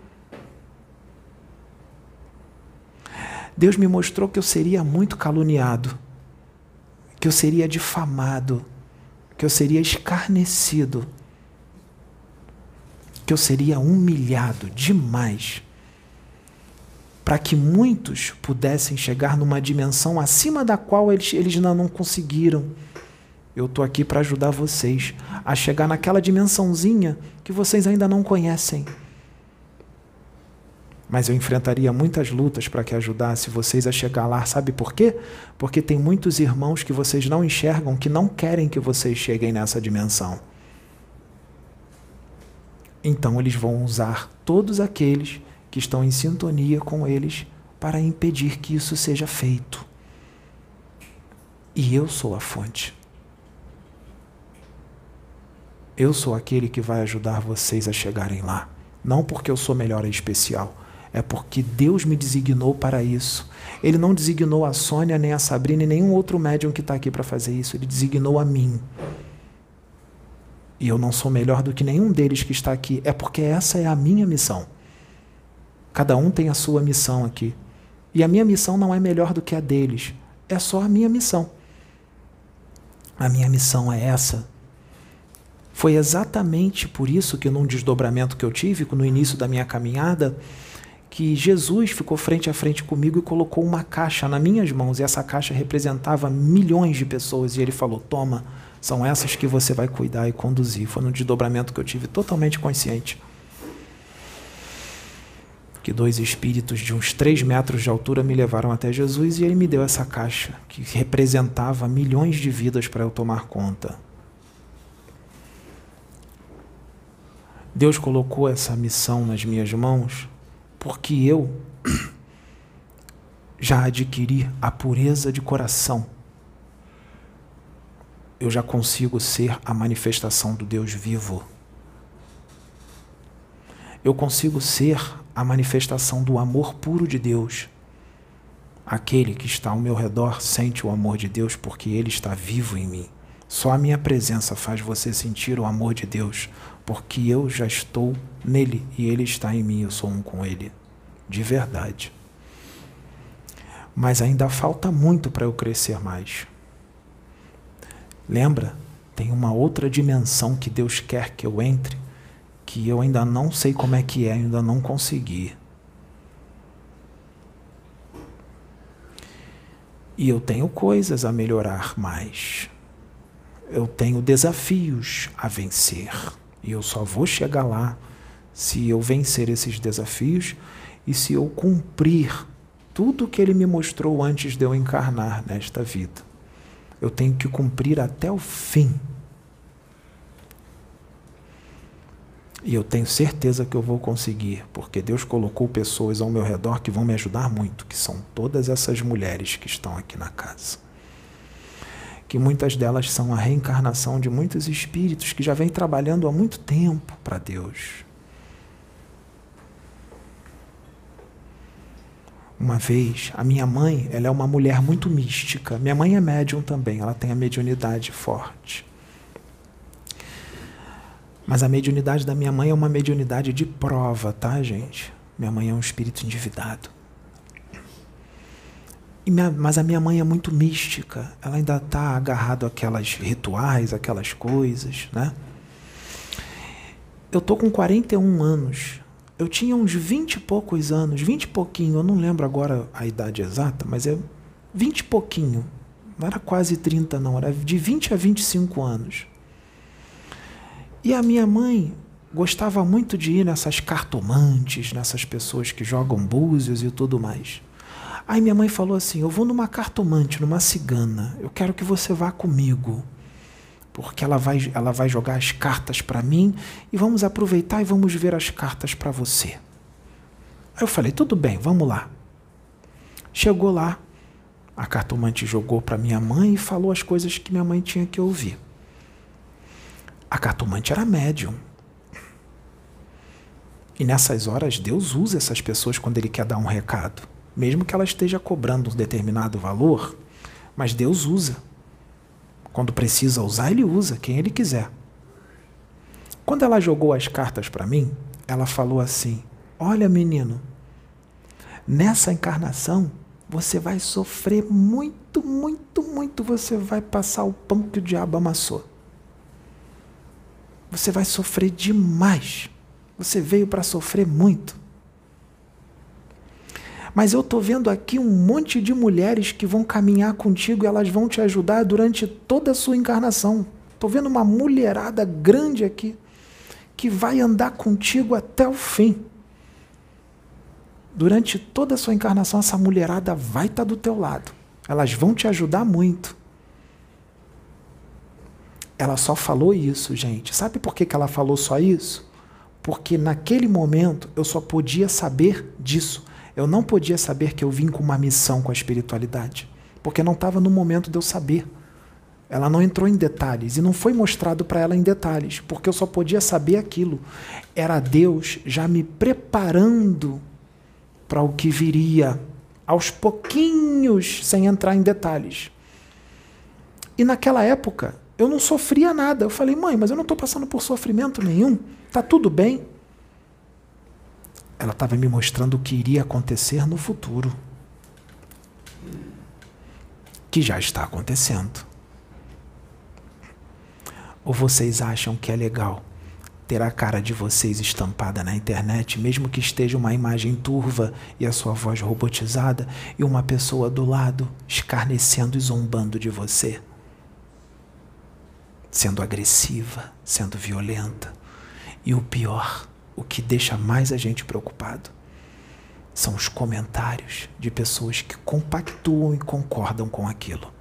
Deus me mostrou que eu seria muito caluniado, que eu seria difamado, que eu seria escarnecido, que eu seria humilhado demais, para que muitos pudessem chegar numa dimensão acima da qual eles, eles ainda não conseguiram. Eu estou aqui para ajudar vocês a chegar naquela dimensãozinha que vocês ainda não conhecem. Mas eu enfrentaria muitas lutas para que ajudasse vocês a chegar lá. Sabe por quê? Porque tem muitos irmãos que vocês não enxergam, que não querem que vocês cheguem nessa dimensão. Então eles vão usar todos aqueles que estão em sintonia com eles para impedir que isso seja feito. E eu sou a fonte. Eu sou aquele que vai ajudar vocês a chegarem lá. Não porque eu sou melhor e especial, é porque Deus me designou para isso. Ele não designou a Sônia, nem a Sabrina, e nenhum outro médium que está aqui para fazer isso. Ele designou a mim. E eu não sou melhor do que nenhum deles que está aqui. É porque essa é a minha missão. Cada um tem a sua missão aqui. E a minha missão não é melhor do que a deles. É só a minha missão. A minha missão é essa. Foi exatamente por isso que num desdobramento que eu tive, no início da minha caminhada, que Jesus ficou frente a frente comigo e colocou uma caixa nas minhas mãos, e essa caixa representava milhões de pessoas, e ele falou, toma, são essas que você vai cuidar e conduzir. Foi num desdobramento que eu tive totalmente consciente. Que dois espíritos de uns três metros de altura me levaram até Jesus, e ele me deu essa caixa, que representava milhões de vidas para eu tomar conta. Deus colocou essa missão nas minhas mãos, porque eu já adquiri a pureza de coração. Eu já consigo ser a manifestação do Deus vivo. Eu consigo ser a manifestação do amor puro de Deus. Aquele que está ao meu redor sente o amor de Deus porque Ele está vivo em mim. Só a minha presença faz você sentir o amor de Deus, porque eu já estou nele e Ele está em mim, eu sou um com Ele, de verdade. Mas ainda falta muito para eu crescer mais. Lembra? Tem uma outra dimensão que Deus quer que eu entre, que eu ainda não sei como é que é, ainda não consegui. E eu tenho coisas a melhorar mais. Eu tenho desafios a vencer. E eu só vou chegar lá se eu vencer esses desafios e se eu cumprir tudo que Ele me mostrou antes de eu encarnar nesta vida. Eu tenho que cumprir até o fim. E eu tenho certeza que eu vou conseguir, porque Deus colocou pessoas ao meu redor que vão me ajudar muito, que são todas essas mulheres que estão aqui na casa. Que muitas delas são a reencarnação de muitos espíritos que já vêm trabalhando há muito tempo para Deus. Uma vez, a minha mãe, ela é uma mulher muito mística. Minha mãe é médium também, ela tem a mediunidade forte. Mas a mediunidade da minha mãe é uma mediunidade de prova, tá, gente? Minha mãe é um espírito endividado. E minha, mas a minha mãe é muito mística. Ela ainda está agarrada àquelas rituais, aquelas coisas, né? Eu tô com quarenta e um anos. Eu tinha uns vinte e poucos anos, vinte e pouquinho, eu não lembro agora a idade exata, mas é vinte e pouquinho. Não era quase trinta, não, era de vinte a vinte e cinco anos. E a minha mãe gostava muito de ir nessas cartomantes, nessas pessoas que jogam búzios e tudo mais. Aí minha mãe falou assim, eu vou numa cartomante, numa cigana, eu quero que você vá comigo, porque ela vai, ela vai jogar as cartas para mim e vamos aproveitar e vamos ver as cartas para você. Aí eu falei, tudo bem, vamos lá. Chegou lá, a cartomante jogou para minha mãe e falou as coisas que minha mãe tinha que ouvir. A cartomante era médium. E nessas horas, Deus usa essas pessoas quando Ele quer dar um recado. Mesmo que ela esteja cobrando um determinado valor, mas Deus usa. Quando precisa usar, Ele usa, quem Ele quiser. Quando ela jogou as cartas para mim, ela falou assim, olha menino, nessa encarnação, você vai sofrer muito, muito, muito, você vai passar o pão que o diabo amassou. Você vai sofrer demais. Você veio para sofrer muito. Mas eu estou vendo aqui um monte de mulheres que vão caminhar contigo e elas vão te ajudar durante toda a sua encarnação. Estou vendo uma mulherada grande aqui que vai andar contigo até o fim. Durante toda a sua encarnação, essa mulherada vai estar do teu lado. Elas vão te ajudar muito. Ela só falou isso, gente. Sabe por que ela falou só isso? Porque naquele momento eu só podia saber disso. Eu não podia saber que eu vim com uma missão com a espiritualidade. Porque não estava no momento de eu saber. Ela não entrou em detalhes e não foi mostrado para ela em detalhes. Porque eu só podia saber aquilo. Era Deus já me preparando para o que viria. Aos pouquinhos, sem entrar em detalhes. E naquela época, eu não sofria nada. Eu falei, mãe, mas eu não estou passando por sofrimento nenhum. Está tudo bem. Ela estava me mostrando o que iria acontecer no futuro. Que já está acontecendo. Ou vocês acham que é legal ter a cara de vocês estampada na internet, mesmo que esteja uma imagem turva e a sua voz robotizada, e uma pessoa do lado escarnecendo e zombando de você? Sendo agressiva, sendo violenta. E o pior, o que deixa mais a gente preocupado, são os comentários de pessoas que compactuam e concordam com aquilo.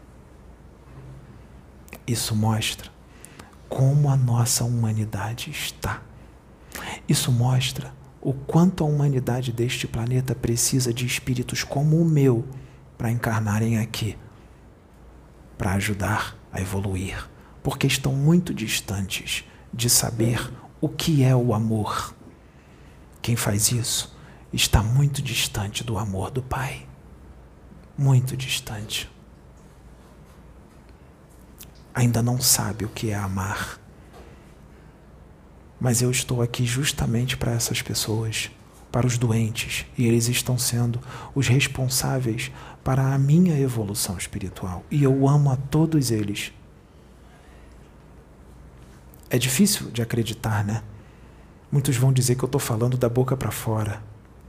Isso mostra como a nossa humanidade está. Isso mostra o quanto a humanidade deste planeta precisa de espíritos como o meu para encarnarem aqui, para ajudar a evoluir, porque estão muito distantes de saber o que é o amor. Quem faz isso está muito distante do amor do Pai. Muito distante. Ainda não sabe o que é amar. Mas eu estou aqui justamente para essas pessoas, para os doentes, e eles estão sendo os responsáveis para a minha evolução espiritual. E eu amo a todos eles. É difícil de acreditar, né? Muitos vão dizer que eu estou falando da boca para fora.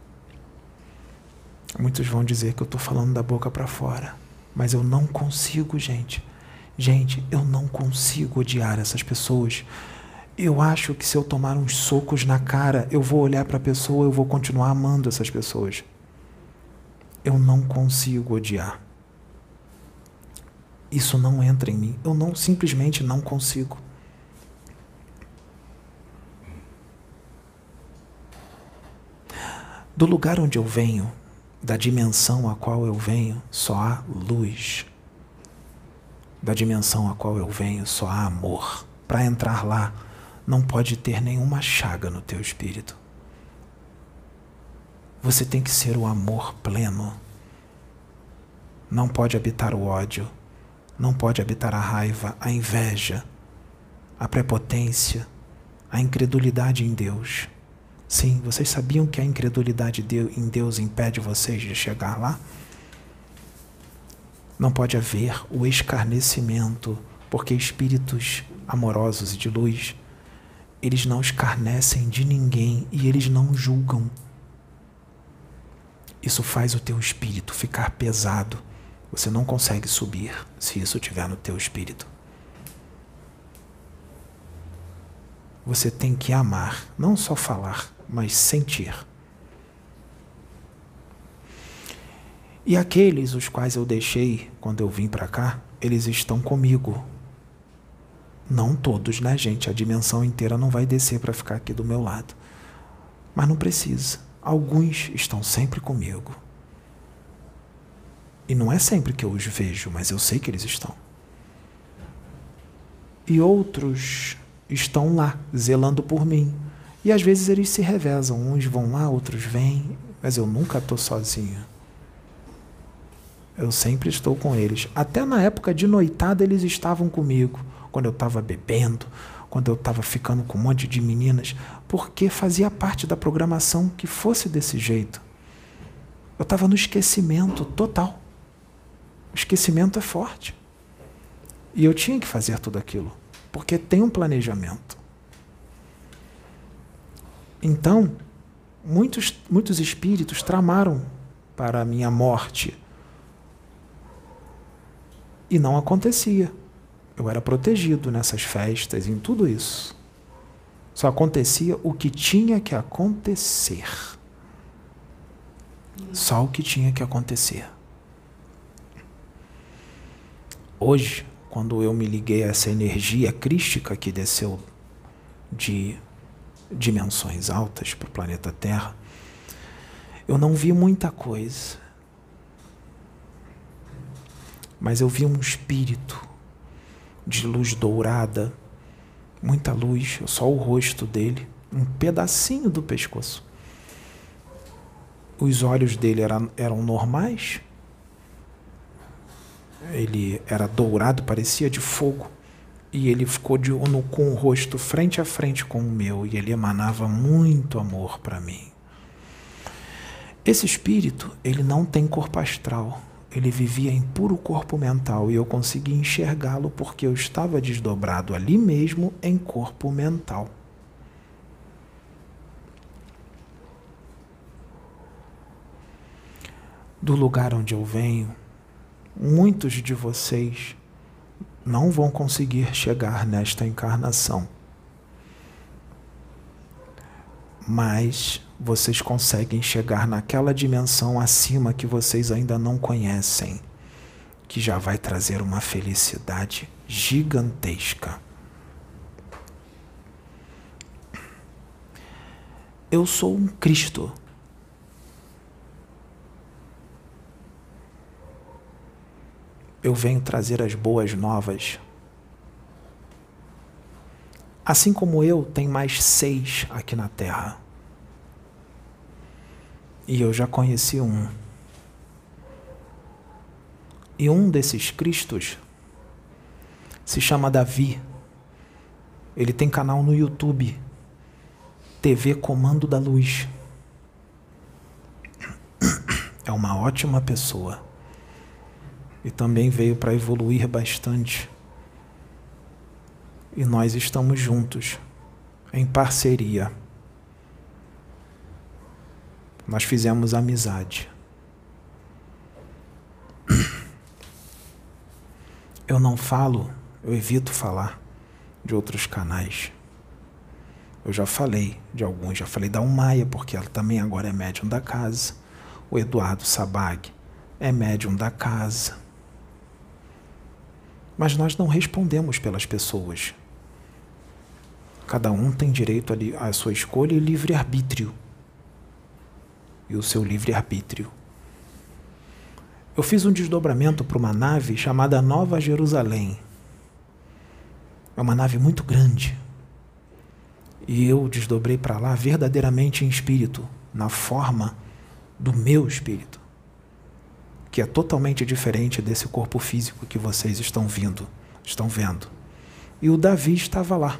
Muitos vão dizer que eu estou falando da boca para fora. Mas eu não consigo, gente. Gente, eu não consigo odiar essas pessoas. Eu acho que se eu tomar uns socos na cara, eu vou olhar para a pessoa, eu vou continuar amando essas pessoas. Eu não consigo odiar. Isso não entra em mim. Eu não, simplesmente não consigo. Do lugar onde eu venho, da dimensão a qual eu venho, só há luz. Da dimensão a qual eu venho, só há amor. Para entrar lá, não pode ter nenhuma chaga no teu espírito. Você tem que ser o amor pleno. Não pode habitar o ódio, não pode habitar a raiva, a inveja, a prepotência, a incredulidade em Deus. Sim, vocês sabiam que a incredulidade em Deus impede vocês de chegar lá? Não pode haver o escarnecimento, porque espíritos amorosos e de luz, eles não escarnecem de ninguém e eles não julgam. Isso faz o teu espírito ficar pesado. Você não consegue subir se isso estiver no teu espírito. Você tem que amar, não só falar, mas sentir. E aqueles os quais eu deixei quando eu vim para cá, eles estão comigo. Não todos, né, gente? A dimensão inteira não vai descer para ficar aqui do meu lado. Mas não precisa. Alguns estão sempre comigo. E não é sempre que eu os vejo, mas eu sei que eles estão. E outros estão lá, zelando por mim. E às vezes eles se revezam. Uns vão lá, outros vêm. Mas eu nunca estou sozinho. Eu sempre estou com eles. Até na época de noitada eles estavam comigo. Quando eu estava bebendo, quando eu estava ficando com um monte de meninas. Porque fazia parte da programação que fosse desse jeito. Eu estava no esquecimento total. O esquecimento é forte. E eu tinha que fazer tudo aquilo. Porque tem um planejamento. Então, muitos, muitos espíritos tramaram para a minha morte. E não acontecia. Eu era protegido nessas festas, em tudo isso. Só acontecia o que tinha que acontecer. Só o que tinha que acontecer. Hoje, quando eu me liguei a essa energia crística que desceu de dimensões altas para o planeta Terra, eu não vi muita coisa. Mas eu vi um espírito de luz dourada, muita luz, só o rosto dele, um pedacinho do pescoço. Os olhos dele eram, eram normais, ele era dourado, parecia de fogo, e ele ficou de, no, com o rosto frente a frente com o meu, e ele emanava muito amor para mim. Esse espírito, ele não tem corpo astral, ele vivia em puro corpo mental e eu consegui enxergá-lo porque eu estava desdobrado ali mesmo em corpo mental. Do lugar onde eu venho, muitos de vocês não vão conseguir chegar nesta encarnação. Mas vocês conseguem chegar naquela dimensão acima que vocês ainda não conhecem, que já vai trazer uma felicidade gigantesca. Eu sou um Cristo. Eu venho trazer as boas novas. Assim como eu, tem mais seis aqui na Terra. E eu já conheci um. E um desses Cristos se chama Davi. Ele tem canal no YouTube, T V Comando da Luz. É uma ótima pessoa. E também veio para evoluir bastante. E nós estamos juntos, em parceria. Nós fizemos amizade. Eu não falo, eu evito falar de outros canais. Eu já falei de alguns, já falei da Umaia, porque ela também agora é médium da casa. O Eduardo Sabag é médium da casa. Mas nós não respondemos pelas pessoas. Cada um tem direito à sua escolha e livre-arbítrio. E o seu livre-arbítrio. Eu fiz um desdobramento para uma nave chamada Nova Jerusalém. É uma nave muito grande. E eu desdobrei para lá verdadeiramente em espírito, na forma do meu espírito, que é totalmente diferente desse corpo físico que vocês estão vindo, estão vendo. E o Davi estava lá.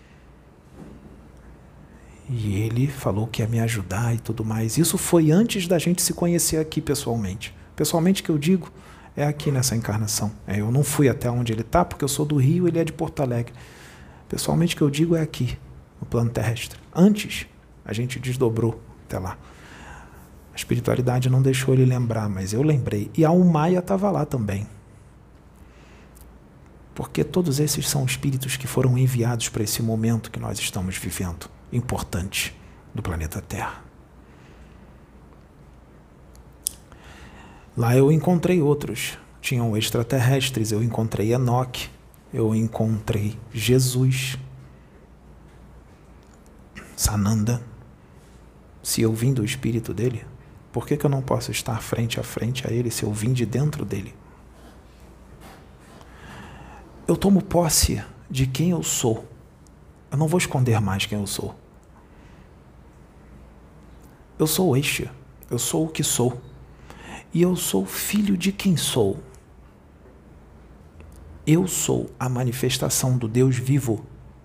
E ele falou que ia me ajudar e tudo mais. Isso foi antes da gente se conhecer aqui pessoalmente. Pessoalmente que eu digo, é aqui nessa encarnação. É, eu não fui até onde ele está, porque eu sou do Rio e ele é de Porto Alegre. Pessoalmente que eu digo é aqui, no plano terrestre. Antes, a gente desdobrou até lá. A espiritualidade não deixou ele lembrar, mas eu lembrei. E a Umaia estava lá também. Porque todos esses são espíritos que foram enviados para esse momento que nós estamos vivendo, importante, do planeta Terra. Lá eu encontrei outros. Tinham extraterrestres, eu encontrei Enoque, eu encontrei Jesus, Sananda. Se eu vim do espírito dele, por que que eu não posso estar frente a frente a ele se eu vim de dentro dele? Eu tomo posse de quem eu sou. Eu não vou esconder mais quem eu sou. Eu sou este. Eu sou o que sou. E eu sou filho de quem sou. Eu sou a manifestação do Deus vivo.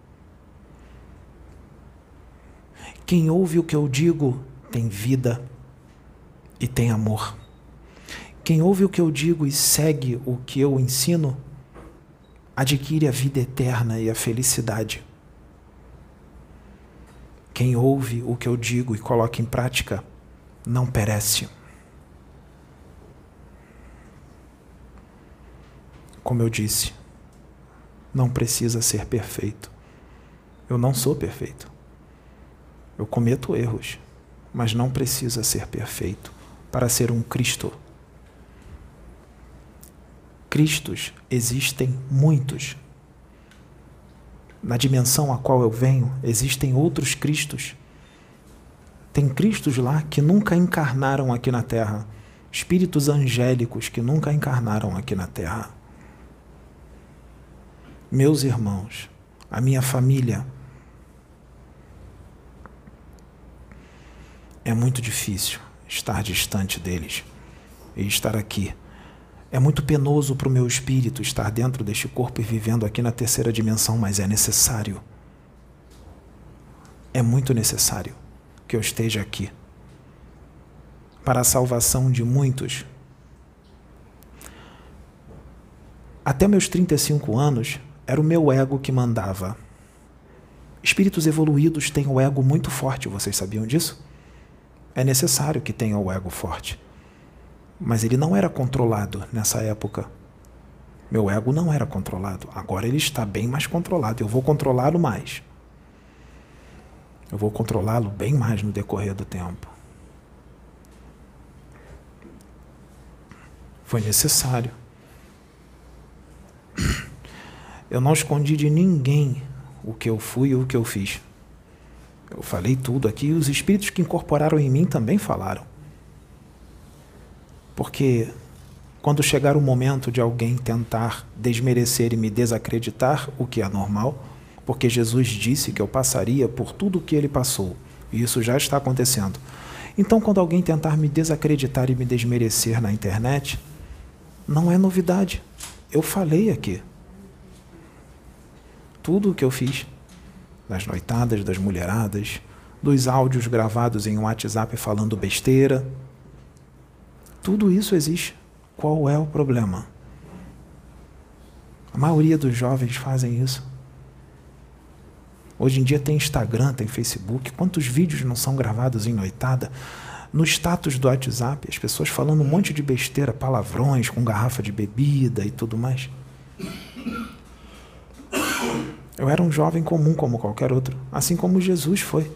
Quem ouve o que eu digo tem vida e tem amor. Quem ouve o que eu digo e segue o que eu ensino, adquire a vida eterna e a felicidade. Quem ouve o que eu digo e coloca em prática, não perece. Como eu disse, não precisa ser perfeito. Eu não sou perfeito. Eu cometo erros, mas não precisa ser perfeito para ser um Cristo. Cristos existem muitos. Na dimensão a qual eu venho, existem outros Cristos. Tem Cristos lá que nunca encarnaram aqui na Terra. Espíritos angélicos que nunca encarnaram aqui na Terra. Meus irmãos, a minha família, é muito difícil estar distante deles e estar aqui. É muito penoso para o meu espírito estar dentro deste corpo e vivendo aqui na terceira dimensão, mas é necessário. É muito necessário que eu esteja aqui para a salvação de muitos Até meus trinta e cinco anos, era o meu ego que mandava. Espíritos evoluídos têm o ego muito forte, vocês sabiam disso? É necessário que tenha o ego forte. Mas ele não era controlado nessa época. Meu ego não era controlado. Agora ele está bem mais controlado. Eu vou controlá-lo mais. Eu vou controlá-lo bem mais no decorrer do tempo. Foi necessário. Eu não escondi de ninguém o que eu fui e o que eu fiz. Eu falei tudo aqui e os espíritos que incorporaram em mim também falaram. Porque quando chegar o momento de alguém tentar desmerecer e me desacreditar, o que é normal, porque Jesus disse que eu passaria por tudo o que ele passou, e isso já está acontecendo. Então, quando alguém tentar me desacreditar e me desmerecer na internet, não é novidade. Eu falei aqui. Tudo o que eu fiz, das noitadas, das mulheradas, dos áudios gravados em um WhatsApp falando besteira, tudo isso existe. Qual é o problema? A maioria dos jovens fazem isso. Hoje em dia tem Instagram, tem Facebook. Quantos vídeos não são gravados em noitada? No status do WhatsApp, as pessoas falando um monte de besteira, palavrões, com garrafa de bebida e tudo mais. Eu era um jovem comum como qualquer outro, assim como Jesus foi.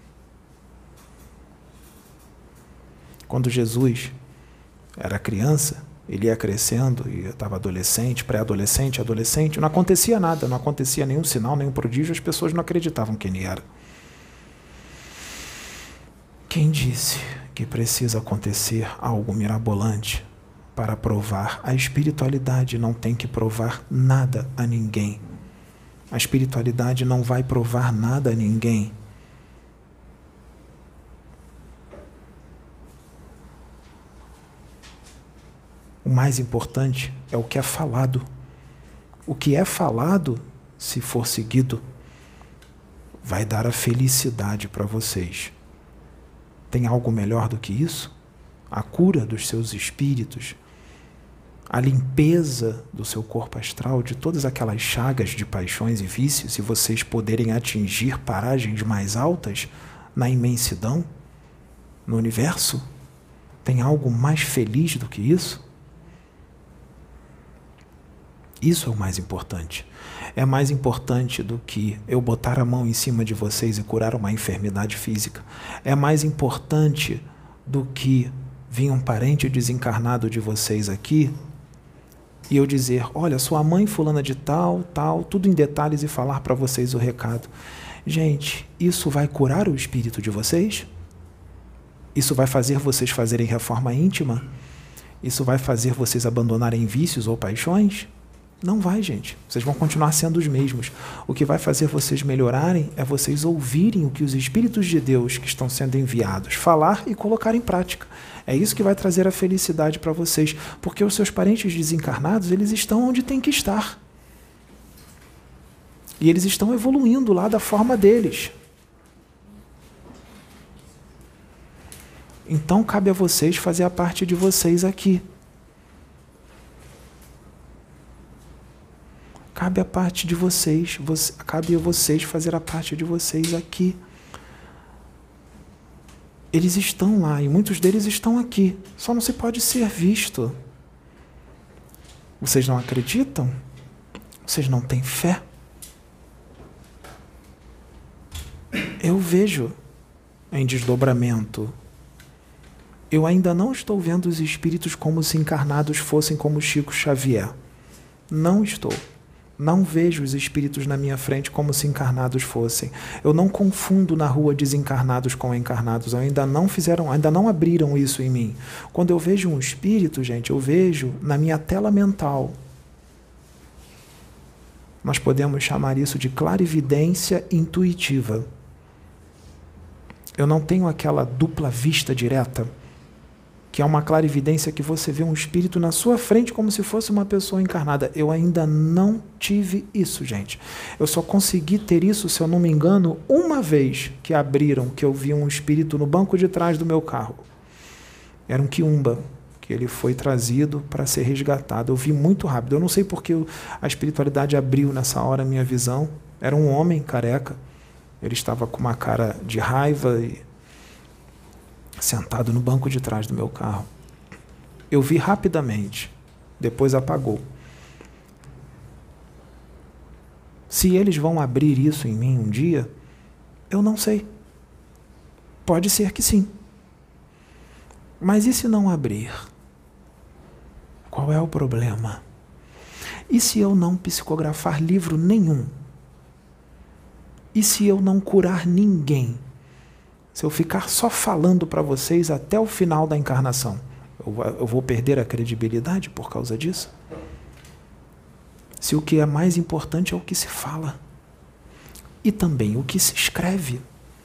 Quando Jesus era criança, ele ia crescendo e estava adolescente, pré-adolescente, adolescente, não acontecia nada, não acontecia nenhum sinal, nenhum prodígio, as pessoas não acreditavam quem ele era. Quem disse que precisa acontecer algo mirabolante para provar? A espiritualidade não tem que provar nada a ninguém. A espiritualidade não vai provar nada a ninguém. O mais importante é o que é falado. O que é falado, se for seguido, vai dar a felicidade para vocês. Tem algo melhor do que isso? A cura dos seus espíritos, a limpeza do seu corpo astral, de todas aquelas chagas de paixões e vícios, e vocês poderem atingir paragens mais altas na imensidão, no universo? Tem algo mais feliz do que isso? Isso é o mais importante. É mais importante do que eu botar a mão em cima de vocês e curar uma enfermidade física. É mais importante do que vir um parente desencarnado de vocês aqui e eu dizer, olha, sua mãe fulana de tal, tal, tudo em detalhes e falar para vocês o recado. Gente, isso vai curar o espírito de vocês? Isso vai fazer vocês fazerem reforma íntima? Isso vai fazer vocês abandonarem vícios ou paixões? Não vai, gente. Vocês vão continuar sendo os mesmos. O que vai fazer vocês melhorarem é vocês ouvirem o que os Espíritos de Deus que estão sendo enviados falar e colocar em prática. É isso que vai trazer a felicidade para vocês, porque os seus parentes desencarnados, eles estão onde tem que estar. E eles estão evoluindo lá da forma deles. Então, cabe a vocês fazer a parte de vocês aqui. Cabe a parte de vocês, você, cabe a vocês fazer a parte de vocês aqui. Eles estão lá e muitos deles estão aqui. Só não se pode ser visto. Vocês não acreditam? Vocês não têm fé? Eu vejo em desdobramento. Eu ainda não estou vendo os espíritos como se encarnados fossem como Chico Xavier. Não estou. Não vejo os espíritos na minha frente como se encarnados fossem. Eu não confundo na rua desencarnados com encarnados. Ainda não fizeram, ainda não abriram isso em mim. Quando eu vejo um espírito, gente, eu vejo na minha tela mental. Nós podemos chamar isso de clarividência intuitiva. Eu não tenho aquela dupla vista direta, que é uma clarividência que você vê um espírito na sua frente como se fosse uma pessoa encarnada. Eu ainda não tive isso, gente. Eu só consegui ter isso, se eu não me engano, uma vez que abriram, que eu vi um espírito no banco de trás do meu carro. Era um quiumba, que ele foi trazido para ser resgatado. Eu vi muito rápido. Eu não sei porque a espiritualidade abriu nessa hora a minha visão. Era um homem careca. Ele estava com uma cara de raiva e sentado no banco de trás do meu carro. Eu vi rapidamente. Depois apagou. Se eles vão abrir isso em mim um dia, eu não sei. Pode ser que sim. Mas e se não abrir? Qual é o problema? E se eu não psicografar livro nenhum? E se eu não curar ninguém? Se eu ficar só falando para vocês até o final da encarnação, eu vou perder a credibilidade por causa disso? Se o que é mais importante é o que se fala. E também o que se escreve.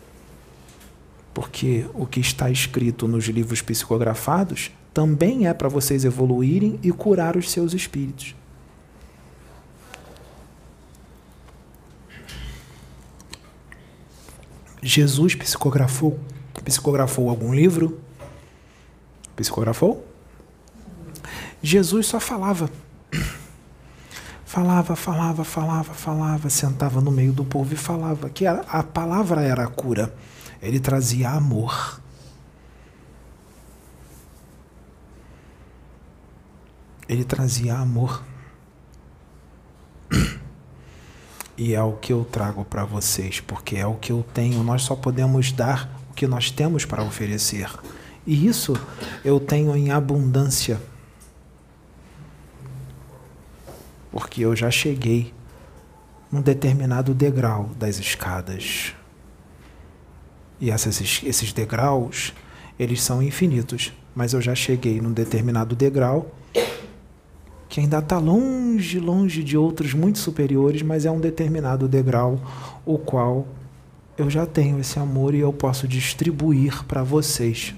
Porque o que está escrito nos livros psicografados também é para vocês evoluírem e curar os seus espíritos. Jesus psicografou, psicografou algum livro? Psicografou? Jesus só falava. Falava, falava, falava, falava, sentava no meio do povo e falava. Que a, a palavra era a cura. Ele trazia amor. Ele trazia amor. E é o que eu trago para vocês, porque é o que eu tenho. Nós só podemos dar o que nós temos para oferecer. E isso eu tenho em abundância. Porque eu já cheguei num determinado degrau das escadas. E essas, esses degraus, eles são infinitos. Mas eu já cheguei num determinado degrau que ainda está longe, longe de outros muito superiores, mas é um determinado degrau o qual eu já tenho esse amor e eu posso distribuir para vocês.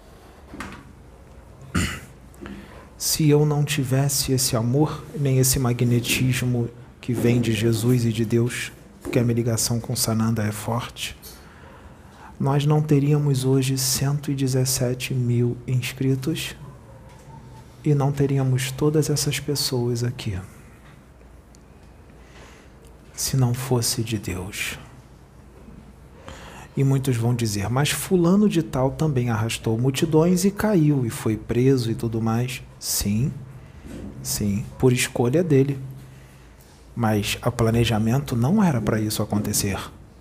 Se eu não tivesse esse amor, nem esse magnetismo que vem de Jesus e de Deus, porque a minha ligação com Sananda é forte, nós não teríamos hoje cento e dezessete mil inscritos e não teríamos todas essas pessoas aqui. Se não fosse de Deus. E muitos vão dizer, mas fulano de tal também arrastou multidões e caiu e foi preso e tudo mais. Sim, sim, por escolha dele. Mas o planejamento não era para isso acontecer.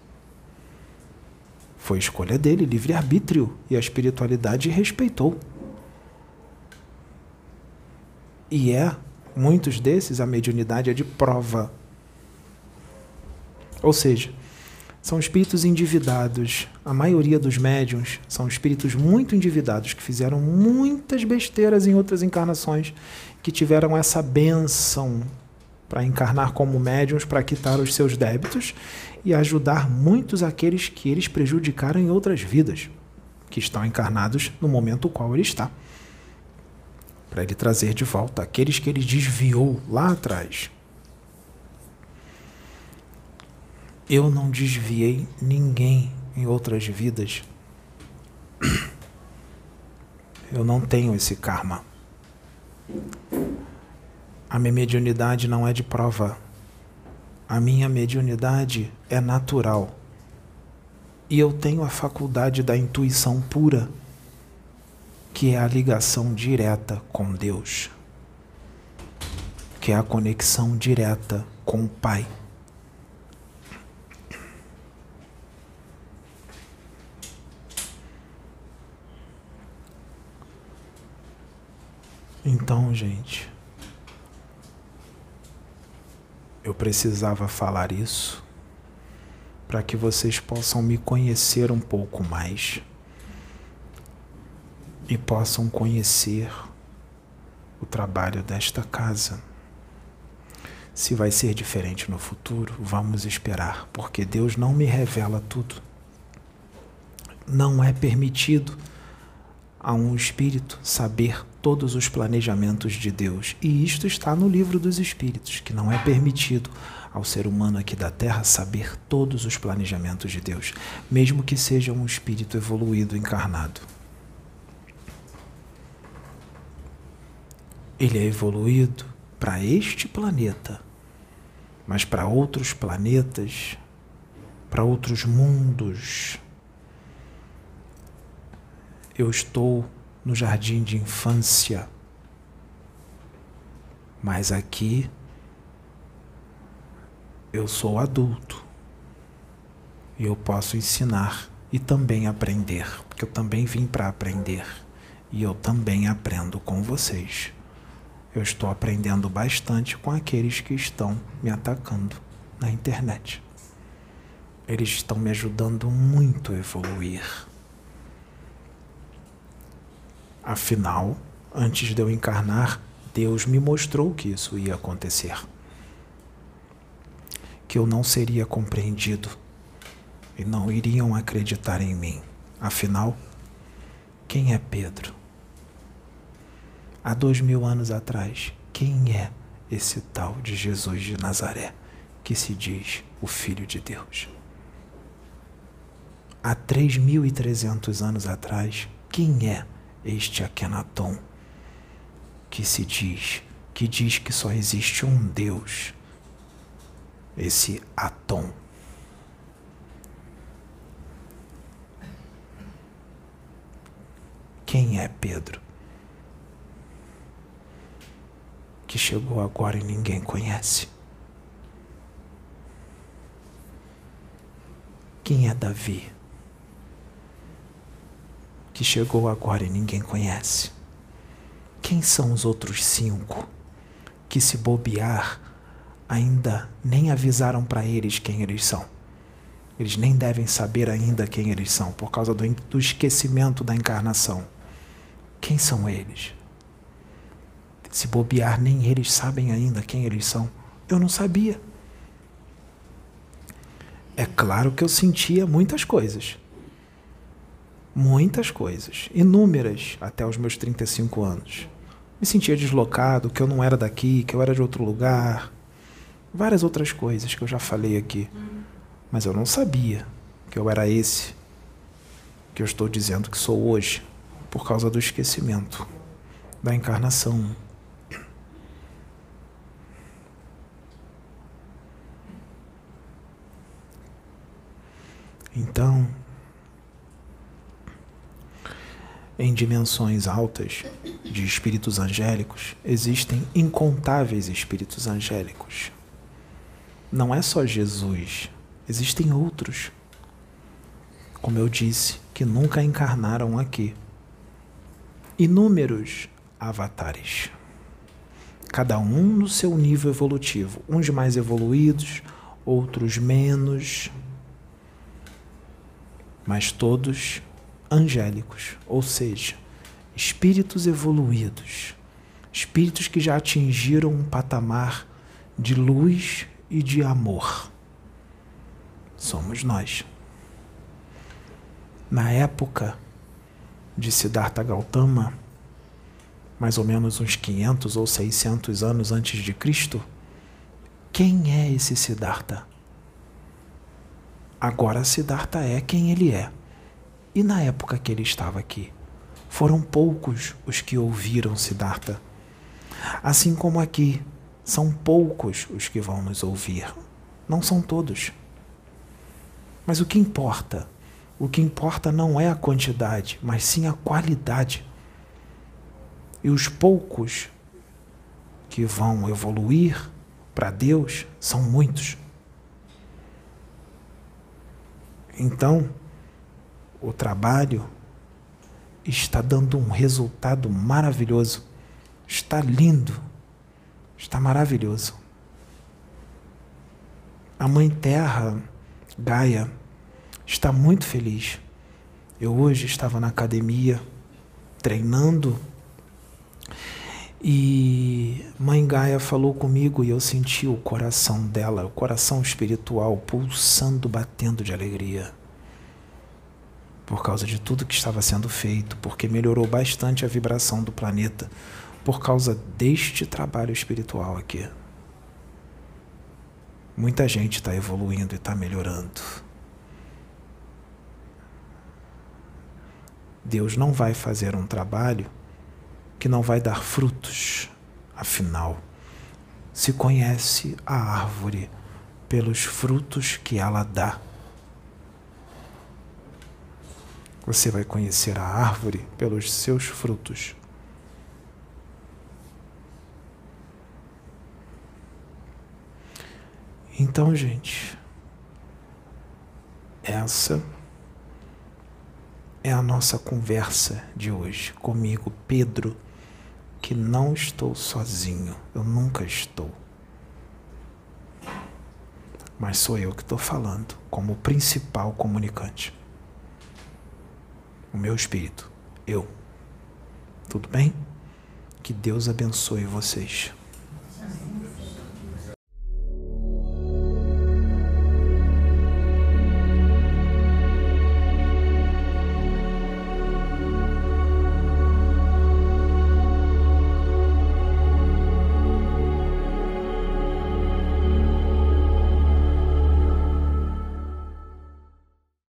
Foi escolha dele, livre-arbítrio, e a espiritualidade respeitou. E é, muitos desses, a mediunidade é de prova. Ou seja, são espíritos endividados. A maioria dos médiuns são espíritos muito endividados, que fizeram muitas besteiras em outras encarnações, que tiveram essa bênção para encarnar como médiuns, para quitar os seus débitos e ajudar muitos aqueles que eles prejudicaram em outras vidas, que estão encarnados no momento no qual ele está. Para ele trazer de volta aqueles que ele desviou lá atrás. Eu não desviei ninguém em outras vidas. Eu não tenho esse karma. A minha mediunidade não é de prova. A minha mediunidade é natural. E eu tenho a faculdade da intuição pura, que é a ligação direta com Deus, que é a conexão direta com o Pai. Então, gente, eu precisava falar isso para que vocês possam me conhecer um pouco mais e possam conhecer o trabalho desta casa. Se vai ser diferente no futuro, vamos esperar, porque Deus não me revela tudo. Não é permitido a um espírito saber todos os planejamentos de Deus. E isto está no livro dos Espíritos, que não é permitido ao ser humano aqui da Terra saber todos os planejamentos de Deus, mesmo que seja um espírito evoluído, encarnado. ele é evoluído para este planeta, mas para outros planetas, para outros mundos. Eu estou no jardim de infância, mas aqui eu sou adulto e eu posso ensinar e também aprender, porque eu também vim para aprender e eu também aprendo com vocês. Eu estou aprendendo bastante com aqueles que estão me atacando na internet. Eles estão me ajudando muito a evoluir. Afinal, antes de eu encarnar, Deus me mostrou que isso ia acontecer. Que eu não seria compreendido e não iriam acreditar em mim. Afinal, quem é Pedro? Há dois mil anos atrás, quem é esse tal de Jesus de Nazaré, que se diz o Filho de Deus? Há três mil e trezentos anos atrás, quem é este Akenaton, que se diz, que diz que só existe um Deus, esse Atom? Quem é Pedro? Que chegou agora e ninguém conhece. Quem é Davi? Que chegou agora e ninguém conhece. Quem são os outros cinco que, se bobear, ainda nem avisaram para eles quem eles são? Eles nem devem saber ainda quem eles são, por causa do, do esquecimento da encarnação. Quem são eles? Se bobear, nem eles sabem ainda quem eles são. Eu não sabia. É claro que eu sentia muitas coisas. Muitas coisas. Inúmeras, até os meus trinta e cinco anos. Me sentia deslocado, que eu não era daqui, que eu era de outro lugar. Várias outras coisas que eu já falei aqui. Mas eu não sabia que eu era esse que eu estou dizendo que sou hoje, por causa do esquecimento da encarnação. Então, em dimensões altas de espíritos angélicos, existem incontáveis espíritos angélicos. Não é só Jesus, existem outros, como eu disse, que nunca encarnaram aqui. Inúmeros avatares, cada um no seu nível evolutivo, uns mais evoluídos, outros menos, mas todos angélicos, ou seja, espíritos evoluídos, espíritos que já atingiram um patamar de luz e de amor. Somos nós. Na época de Siddhartha Gautama, mais ou menos uns quinhentos ou seiscentos anos antes de Cristo, quem é esse Siddhartha? Agora Siddhartha é quem ele é. E na época que ele estava aqui, foram poucos os que ouviram Siddhartha. Assim como aqui, são poucos os que vão nos ouvir. Não são todos. Mas o que importa? O que importa não é a quantidade, mas sim a qualidade. E os poucos que vão evoluir para Deus são muitos. Então, o trabalho está dando um resultado maravilhoso. Está lindo. Está maravilhoso. A Mãe Terra, Gaia, está muito feliz. Eu hoje estava na academia, treinando, e Mãe Gaia falou comigo e eu senti o coração dela, o coração espiritual pulsando, batendo de alegria. Por causa de tudo que estava sendo feito, porque melhorou bastante a vibração do planeta, por causa deste trabalho espiritual aqui. Muita gente está evoluindo e está melhorando. Deus não vai fazer um trabalho que não vai dar frutos. Afinal, se conhece a árvore pelos frutos que ela dá. Você vai conhecer a árvore pelos seus frutos. Então, gente, essa é a nossa conversa de hoje comigo, Pedro, que não estou sozinho, eu nunca estou. Mas sou eu que estou falando como principal comunicante. O meu espírito, eu. Tudo bem? Que Deus abençoe vocês.